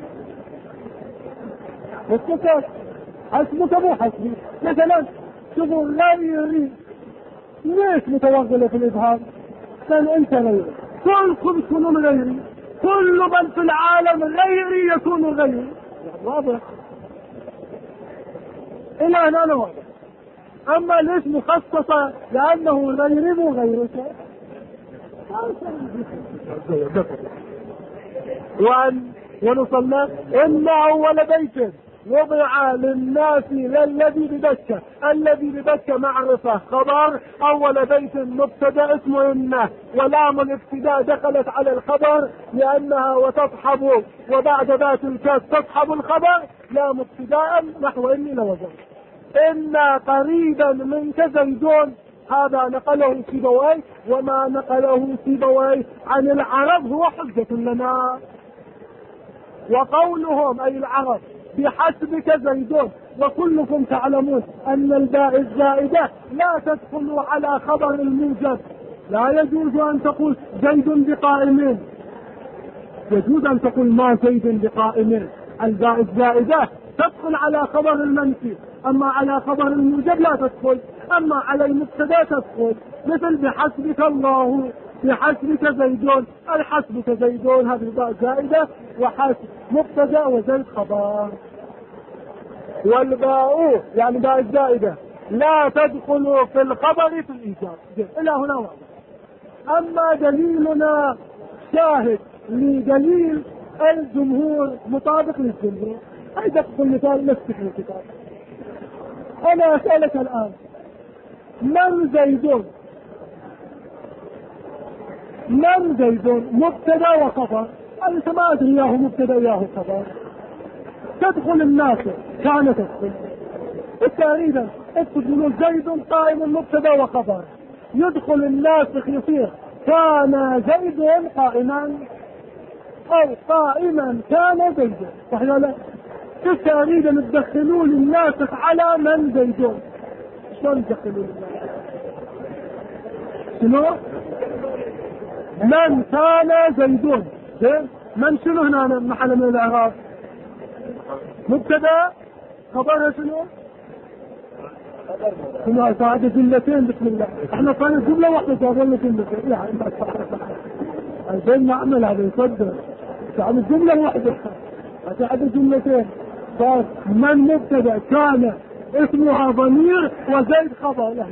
حسبك مو حسبي. مثلا شوفوا غيري، ليش متوغلة في الإبهام؟ كان أنت غيري، كلكم تكونون غيري، كل من في العالم غيري يكون غيري. واضح؟ إلى هنا واضح. أما ليش مخصصة؟ لأنه غيري مو غيرك. ونصلنا إن أول بيت وضع للناس للذي ببكة. الذي ببكة معرفة خبر، أول بيت مبتدا اسمه إنه، ولام الابتداء دخلت على الخبر لأنها وتصحب، وبعد ذات الكاس تصحب الخبر لام ابتداء نحو إني لوزن. إن قريبا منك زيدون، هذا نقله سيبويه، وما نقله سيبويه عن العرب هو حجة لنا. وقولهم أي العرب بحسبك زيدون، وكلكم تعلمون أن الباء الزائدة لا تدخل على خبر الموجب. لا يجوز أن تقول زيد بقائمين، يجوز أن تقول ما زيد بقائمين. الباء الزائدة تدخل على خبر المنفي، أما على خبر الموجب لا تدخل، أما على المبتدا تدخل. مثل بحسبك الله، بحسبك زيدون، الحسبك زيدون هذه الباء زائدة، وحسب مبتدا وزيد خبر. والباء يعني باء الزائدة لا تدخل في الخبر في الإيجاب. إلى هنا واضح. أما دليلنا شاهد لدليل الجمهور مطابق للجمهور. هيدا تقول مثال نفسك من الكتاب. أنا أسألك الآن من زيدون؟ من زيدون مبتدا وخبر، أنت ما أدري ياهو مبتدا ياهو خبر. تدخل الناس كانت تدخل التقريبا تقولون زيد قائم مبتدا وخبر، يدخل الناسخ يصير كان زيد قائما او قائما كان زيد، صح ولا لا؟ تقريبا تدخلون الناسخ على من زيدون. شلون تدخلون الناسخ؟ شنو؟ من كان زيدون، من شنو هنا محل من الاعراب؟ مبتدا خبرها شنو؟ هنا قاعدة جملتين بسم الله. احنا كانت جملة واحدة جابلنا جملتين، يعني عشان نعمل هذا يصدر يعني جملة واحدة قاعدة جملتين. صار من مبتدا كان اسمها ضمير وزيد خبر. لا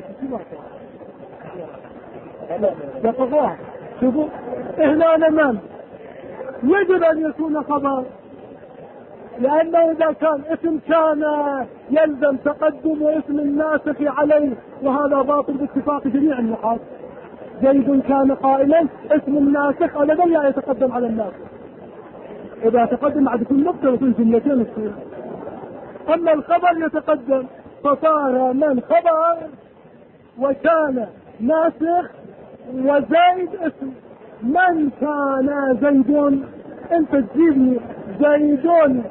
لا شوفوا هنا من يجب ان يكون خبر، لأنه إذا كان اسم كان يلزم تقدم اسم الناسخ عليه، وهذا باطل باتفاق جميع النحاة. زيد كان قائما اسم الناسخ أبدا لا يتقدم على الناسخ، إذا تقدم بعد كل نقطة وكل جملتين الصورة. أما الخبر يتقدم، فصار من خبر وكان ناسخ وزيد اسم. من كان زيد، انت تجيبني زيد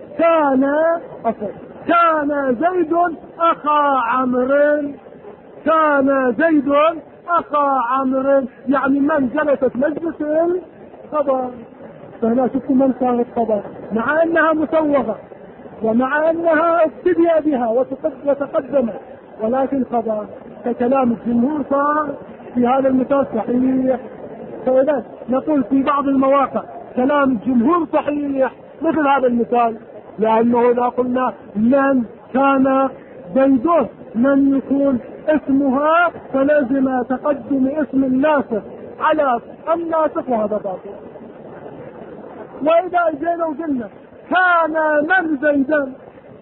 كان زيد أخا عمرو، كان زيد أخا عمرو، يعني من جلست مجلس الخبر. فهنا شفتوا من كانت خبر مع أنها مسوغة ومع أنها ابتدي بها وتقدمت، ولكن خبر. فكلام الجمهور صار في هذا المثال صحيح. فإذا نقول في بعض المواقع كلام الجمهور صحيح مثل هذا المثال، لأنه إذا قلنا من كان زيدون من يكون اسمها فلازم تقدم اسم الناسخ على الناسخ، وهذا باطل. وإذا جينا وقلنا كان من زيدا،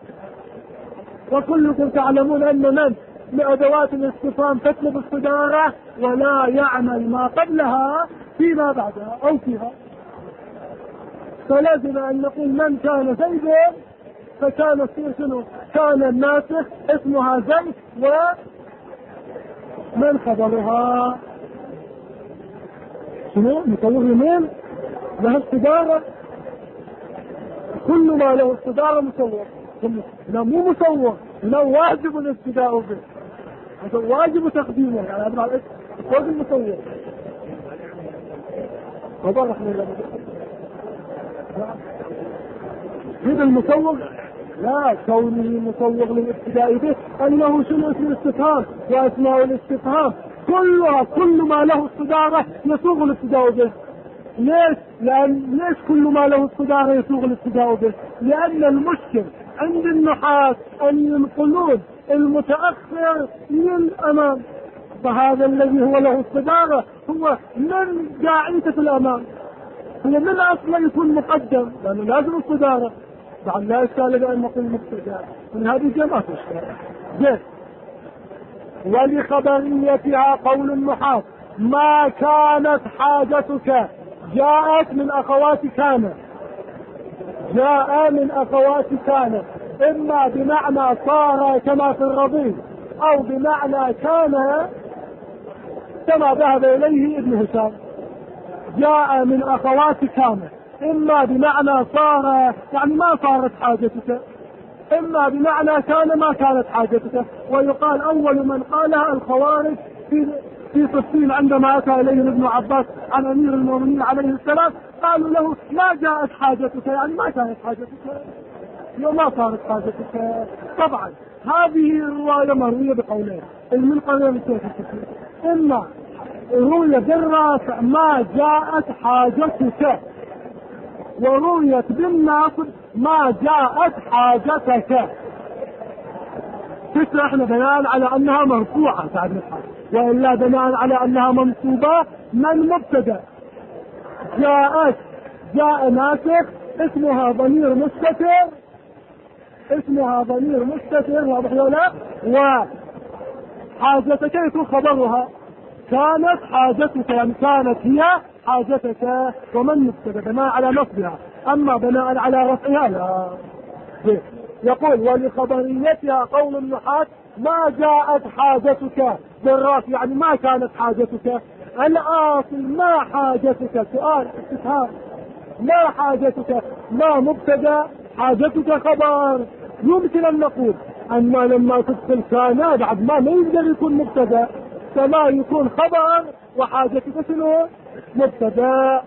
وكلكم تعلمون أن من لأدوات الاستفهام تطلب الصدارة ولا يعمل ما قبلها فيما بعدها أو فيها، فلازم أن نقول من كان زيد فكان الصير شنو؟ كان الناسخ اسمها زيد من خبرها؟ شنو؟ مصور يمين له الصدارة، كل ما له الصدارة مصور. لا مو مصور، لا واجب الاقتداء به، هذا واجب تقديمه، يعني هذا على فوق المصور. خبر احنا هذا المصور لا كونه مصور للاقتداء به، انه شنو اسم الاستفهام واسماء الاستفهام كلها كل ما له الصدارة يسوغ الاقتداء به. ليش؟ ليش كل ما له الصدارة يسوغ الاقتداء به؟ لأن المشكل عند النحاة أن ينقلون المتأخر للأمام، فهذا الذي هو له الصدارة هو من داعية الأمام، هو من أصلا يكون مقدم، لأنه لازم الصدارة. بعد لا إشكال بأن نقول مبتدأ، من هذه الجماعة إشكال. ولخبريتها قول النحاة ما كانت حاجتك جاءت من أخوات كان، جاء من أخوات كان، إما بمعنى صار كما في الرضيع، أو بمعنى كان كما ذهب إليه ابن هشام. جاء من أخوات كان إما بمعنى صار يعني ما صارت حاجتك، إما بمعنى كان ما كانت حاجتك. ويقال أول من قالها الخوارج في صفين عندما أتى إليهم ابن عباس عن أمير المؤمنين عليه السلام، قالوا له ما جاءت حاجتك، يعني ما كانت حاجتك وما صارت حاجتك. طبعا هذه الرواية مروية بقولين، المنقذ بالسيف الكثير، إما روية بالرافع ما جاءت حاجتك، ورويت بالناصب ما جاءت حاجتك. احنا بناء على انها مرفوعة تعرف، وإلا بناء على انها منصوبة من مبتدا. جاءت جاء ناسخ اسمها ضمير مستتر، اسمها ضمير مستتر واضح ولا؟ وحاجتك يكون خبرها كانت حاجتك، يعني كانت هي حاجتك، ومن مبتدا بناء على نصبها، اما بناء على رفعها لا. يقول ولخبريتها قول النحاة ما جاءت حاجتك بالراس، يعني ما كانت حاجتك. الاصل ما حاجتك، سؤال استفهام، ما حاجتك، ما مبتدا حاجتك خبر. يمكن ان نقول ان لما تدخل كان بعد ما يقدر يكون مبتدا، فما يكون خبر وحاجتك شنو؟ مبتدا.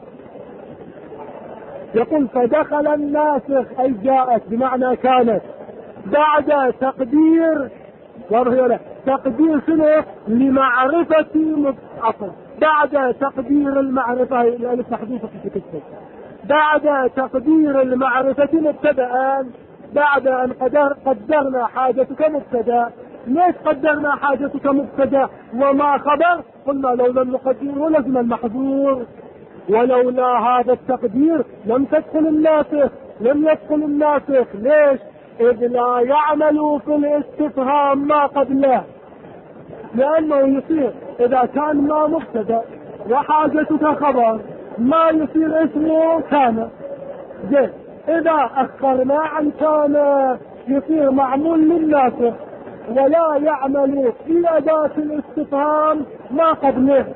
يقول فدخل الناسخ اي جاءت بمعنى كانت بعد تقدير، واضح ولا؟ تقدير شنو؟ لمعرفة أصل، بعد تقدير المعرفة الألف محذوفة في كتبه، بعد تقدير المعرفة مبتدأ، بعد أن قدرنا حاجتك مبتدأ. ليش قدرنا حاجتك مبتدأ وما خبر؟ قلنا لو لم نقدره لازم المحذور، ولولا هذا التقدير لم تدخل الناسخ، لم يدخل الناسخ. ليش؟ إذ لا يعمل في الاستفهام ما قبله، لأنه يصير إذا كان ما مبتدأ وحاجتك خبر ما يصير اسمه كان. زين إذا أخرنا عن كان يصير معمول للناسخ، ولا يعمل في أداة الاستفهام ما قبله.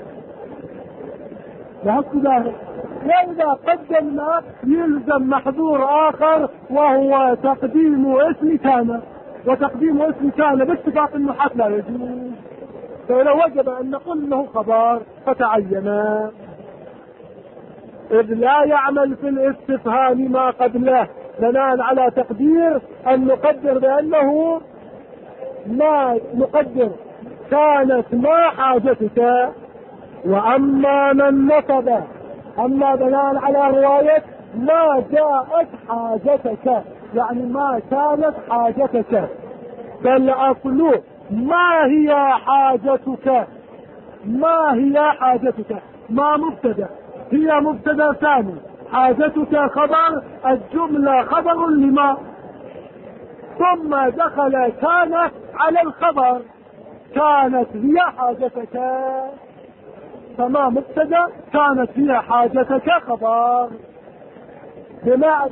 وهكذا وإذا قدمنا يلزم محذور آخر وهو تقديم اسم كان، وتقديم اسم كان باتفاق النحاة لا يجوز، فلو وجب أن نقول انه خبر فتعين. إذ لا يعمل في الاستفهام ما قبله، بناء على تقدير أن نقدر بأنه ما نقدر كانت ما حاجتك. وأما من نصب، أما بناء على رواية ما جاءت حاجتك، يعني ما كانت حاجتك، بل أصله ما هي حاجتك، ما هي حاجتك، ما مبتدا، هي مبتدا ثاني، حاجتك خبر، الجملة خبر لما، ثم دخل كان على الخبر، كانت هي حاجتك، فما مبتدا كانت هي حاجتك خبر. بمعنى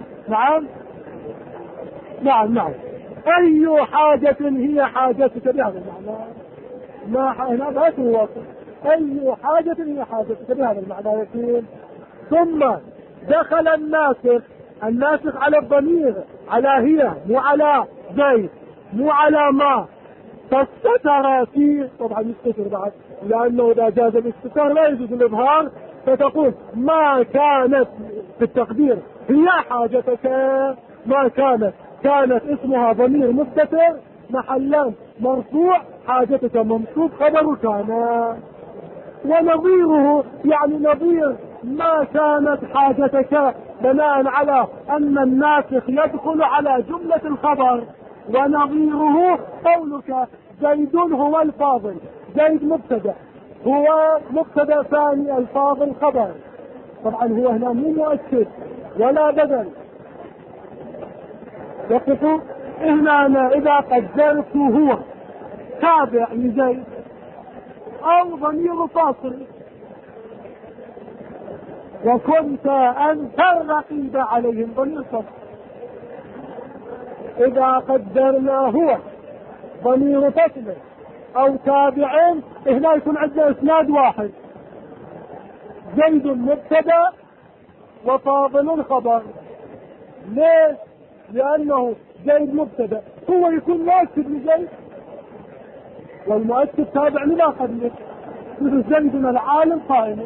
نعم أي حاجة هي حاجتك بهذا المعنى. ما هنا ما في وصف، أي حاجة هي حاجة بهذا المعنى يكون. ثم دخل الناسخ على الضمير، على هي مو على زيد مو على ما، فاستتر فيه. طبعا يستتر بعد، لأنه إذا جاز الاستتار لا يجوز الإظهار، فتقول ما كانت في التقدير هي حاجتك، ما كانت اسمها ضمير مستتر محلا مرفوع، حاجتك منصوب خبر كان. ونظيره يعني نظير ما كانت حاجتك، بناء على أن الناسخ يدخل على جملة الخبر. ونظيره قولك زيد هو الفاضل، زيد مبتدا، هو مبتدا ثاني، الفاضل خبر. طبعا هو هنا مو مؤكد ولا بدل. وقفوا هنا إذا قدرت هو تابع لزيد أو ضمير فاصل، وكنت أنت الرقيب عليهم ضمير فاصل. إذا قدرنا هو ضمير فصل أو تابع، هنا يكون عندنا إسناد واحد، زيد مبتدا وفاضل خبر. ليش؟ لأنه زيد مبتدا هو يكون مؤكد لزيد، والمؤكد تابع لما قبله، مثل زيدنا العالم قائم.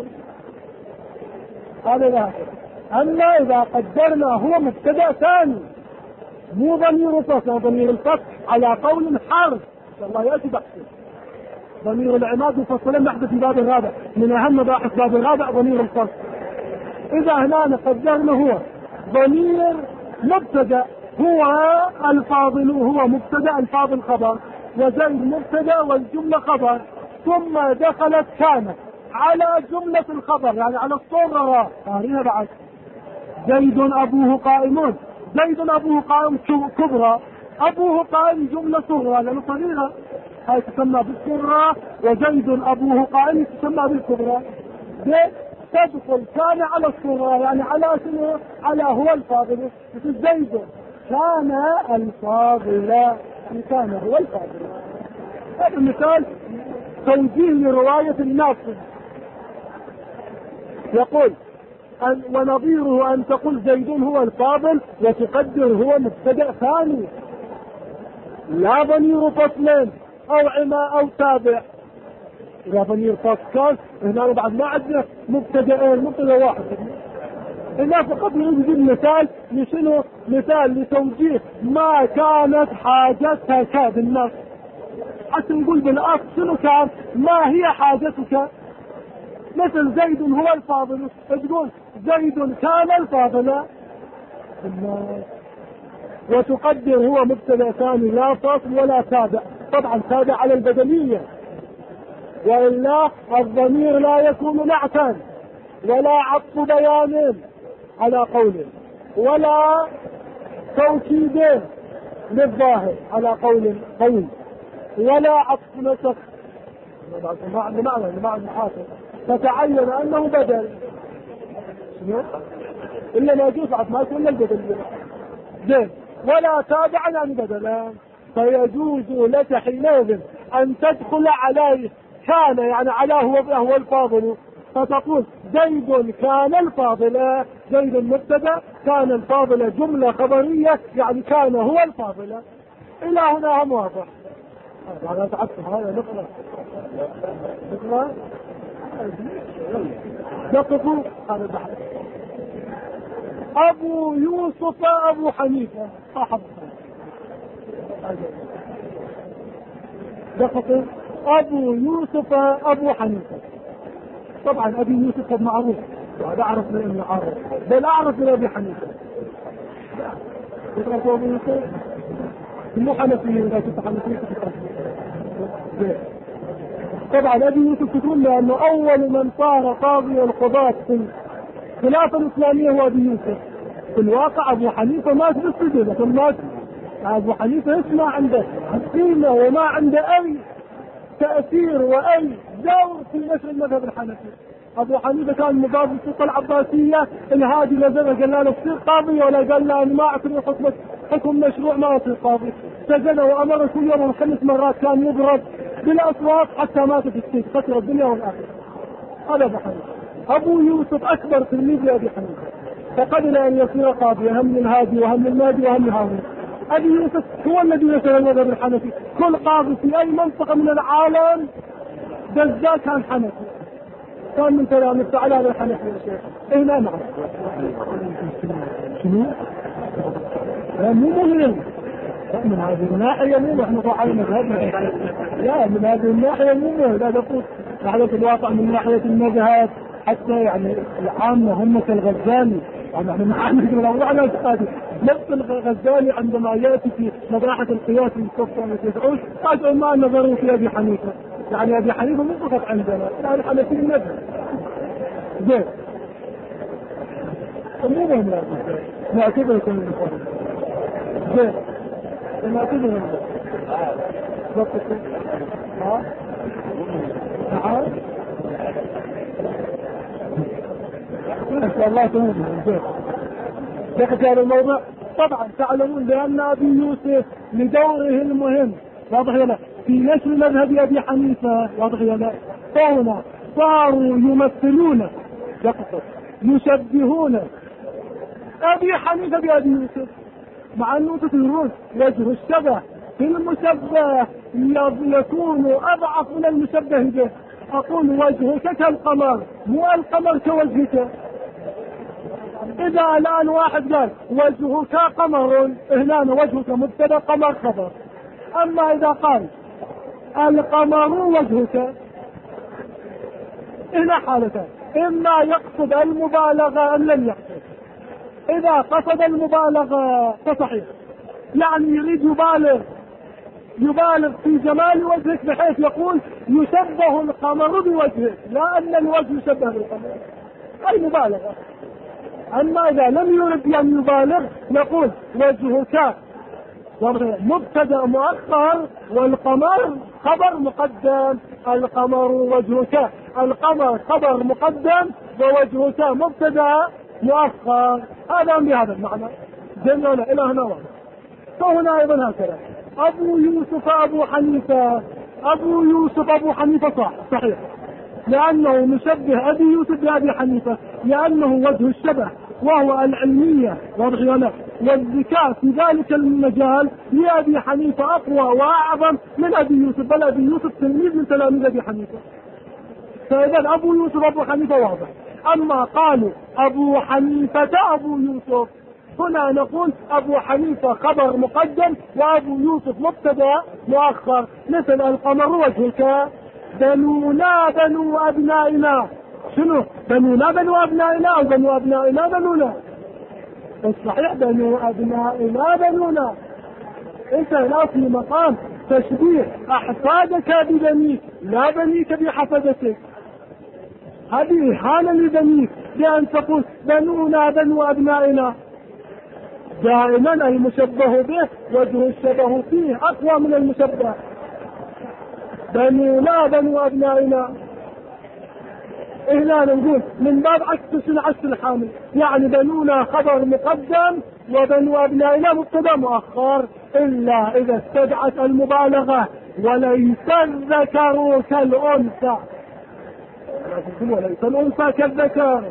هذا لا. أما إذا قدرنا هو مبتدا ثاني مو ضمير فصل، ضمير الفصل على قول حرف ان شاء الله ياتي بحثه. ضمير العماد مفصلا نحدث في باب الرابع، من اهم مباحث باب الرابع ضمير الفصل. اذا هنا قدرنا هو ضمير مبتدا، هو الفاضل، هو مبتدا الفاضل خبر، وزيد مبتدا والجمله خبر، ثم دخلت كانت على جمله الخبر، يعني على الصورة هنا بعد زيد ابوه قائمون، زيد ابوه قائم كبرى، ابوه قائم جمله صغرى لانه صغيره، هاي تسمى بالصغرى، وزيد ابوه قائم تسمى بالكبرى. تدخل كان على الصغرى، يعني على شنو؟ على هو الفاضل، مثل زيد كان الفاضل، يعني كان هو الفاضل. هذا مثال توجيه لروايه الناصر. يقول ونظيره أن تقول زيد هو الفاضل وتقدر هو مبتدأ ثاني، لا ضمير فصل أو عما أو تابع. إذا ضمير فصل هنا بعد ما عندنا مبتدأين، مبتدأ واحد. هنا فقط نجيب مثال لشنو؟ مثال لتوجيه ما كانت حاجتك بالنص، حتى نقول بالأصل شنو كان، ما هي حاجتك. مثل زيد هو الفاضل، تقول زيد كان الفاضل، وتقدر هو مبتدا ثاني لا فاصل ولا تابع. طبعا تابع على البدلية، وإلا الضمير لا يكون نعتا ولا عطف بيان على قوله، ولا توكيد للظاهر على قول، ولا عطف نسخ، ما عنده معنى حاصل، فتعين انه بدل. الا ما يجوز عطف ما يكون البدل زين، ولا تابعا عن بدلا، فيجوز لك حينئذ ان تدخل عليه كان، يعني على هو الفاضل، فتقول زيد كان الفاضل، زيد مبتدا كان الفاضل جمله خبريه، يعني كان هو الفاضل. الى هنا هم واضح. هذا تعرف هذا نقرا دققوا هذا البحث. ابو يوسف ابو حنيفه صاحب، دققوا ابو يوسف ابو حنيفه. طبعا ابي يوسف معروف، وهذا اعرف من ابن عارف، بل اعرف من ابي حنيفه. تقرأ ابو يوسف مو حنفي، اذا كنت حنفي طبعا ابي يوسف تقول لانه اول من صار قاضي القضاة في الخلافه الاسلاميه هو ابي يوسف. في الواقع ابو حنيفه مات بالسجن، لكن مات ابو حنيفه ما عنده قيمه وما عنده اي تاثير واي دور في نشر المذهب الحنفي. ابو حنيفه كان مضاد للسلطه العباسيه، الهادي نزل قال له تصير قاضي، ولا قال له انا ما اعتبر حكم مشروع ما اصير قاضي. سجنه وامر كل يوم 5 مرات، كان يضرب بالأسواق حتى مات في السجن، خسر الدنيا والآخرة. هذا أبو حنيفة. أبو يوسف أكبر تلميذ لأبي حنيفة، فقبل أن يصير قاضيا، هم الهادي وهم المادي وهم الهارون. أبي يوسف هو الذي نشر المذهب الحنفي. كل قاضي في أي منطقة من العالم دزاك كان حنفي، كان من كلام تعالى على الحنفي يا شيخ. إيه لا نعم. شنو؟ مو مهم. من هذه الناحية مو نحن ضعنا مذهبنا. لا، من هذه الناحية مو مهم. لا نقول ناحية الواقع من ناحية المذهب، حتى يعني العامة هم كالغزالي، يعني احنا نحن نروعنا الحادث. نفس الغزالي عندما يأتي في مباحث القياس من الصفة والتسعون قال ما نظروا في أبي حنيفة، يعني أبي حنيفة مو فقط عندنا، لا الحنفي المذهب. زين. مو مهم نعتبر كل الإخوان. زين. نعتبر ضبط ها؟ نعم. ما شاء الله تمام. يختار الموضوع. طبعا تعلمون بأن أبي يوسف لدوره المهم، واضح ولا في نشر مذهب أبي حنيفة، واضح ولا فهنا صاروا يمثلون يشبهون أبي حنيفة بأبي يوسف، مع أنه تقولون وجه الشبه في المشبه يكون أضعف من المشبه به. أقول وجهك كالقمر، مو القمر كوجهك. إذا الآن واحد قال وجهك قمر، هنا وجهك مبتدا قمر خبر. أما إذا قال القمر وجهك، هنا حالتان، إما يقصد المبالغة أم لم يقصد. إذا قصد المبالغة فصحيح، يعني يريد يبالغ في جمال وجهك بحيث يقول يشبه القمر بوجهك، لا أن الوجه يشبه بالقمر، أي مبالغة. أما إذا لم يرد أن يبالغ نقول وجهك مبتدأ مؤخر والقمر خبر مقدم. القمر وجهك، القمر خبر مقدم ووجهك مبتدأ مؤخر. هذا بهذا المعنى. جمعنا إلى هنا واحد. فهنا أيضا هكذا أبو يوسف أبو حنيفة. أبو يوسف أبو حنيفة صحيح، لأنه مشبه أبي يوسف بأبي حنيفة، لأنه وجه الشبه وهو العلمية والذكاء في ذلك المجال لأبي حنيفة أقوى وأعظم من أبي يوسف، بل أبي يوسف تلميذ من تلاميذ أبي حنيفة. فإذا أبو يوسف أبو حنيفة واضح. أما قالوا أبو حنيفة أبو يوسف، هنا نقول أبو حنيفة خبر مقدم وأبو يوسف مبتدأ مؤخر. مثل القمر وجهك، بنونا بنو أبنائنا. شنو بنونا بنو أبنائنا أو بنو أبنائنا بنونا؟ الصحيح بنو أبنائنا بنونا. انت لا في مقام تشبيه أحفادك ببنيك، لا بنيك بحفدتك. هذه إهانة لبنيك بأن تقول بنونا بنو أبنائنا. دائما المشبه به وجه الشبه فيه أقوى من المشبه. بنونا بنو أبنائنا، هنا نقول من باب عكس العكس الحامل، يعني بنونا خبر مقدم وبنو أبنائنا مبتدا مؤخر، إلا إذا استدعت المبالغة وليس الذكر كالأنثى. وليس الأنثى كالذكر،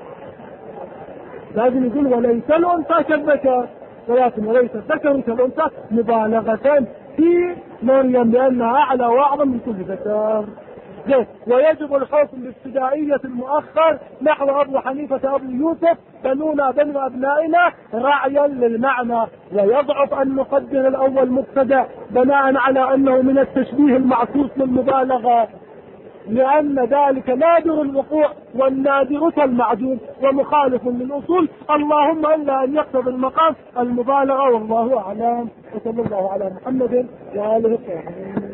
لازم يقول وليس الأنثى كالذكر، ولكن وليس الذكر كالأنثى مبالغة في مريم لأنها أعلى وأعظم من كل ذكر. ويجب الحكم بابتدائية المؤخر نحو أبو حنيفة أبو يوسف بنونا بنو أبنائنا راعيا للمعنى، ويضعف أن نقدر الأول مبتدأ بناء على أنه من التشبيه المعكوس للمبالغة، لأن ذلك نادر الوقوع والنادر كالمعدوم ومخالف للأصول، اللهم إلا أن يقتضي المقام المبالغة. والله أعلم، وصلى الله على محمد وآله الطاهرين.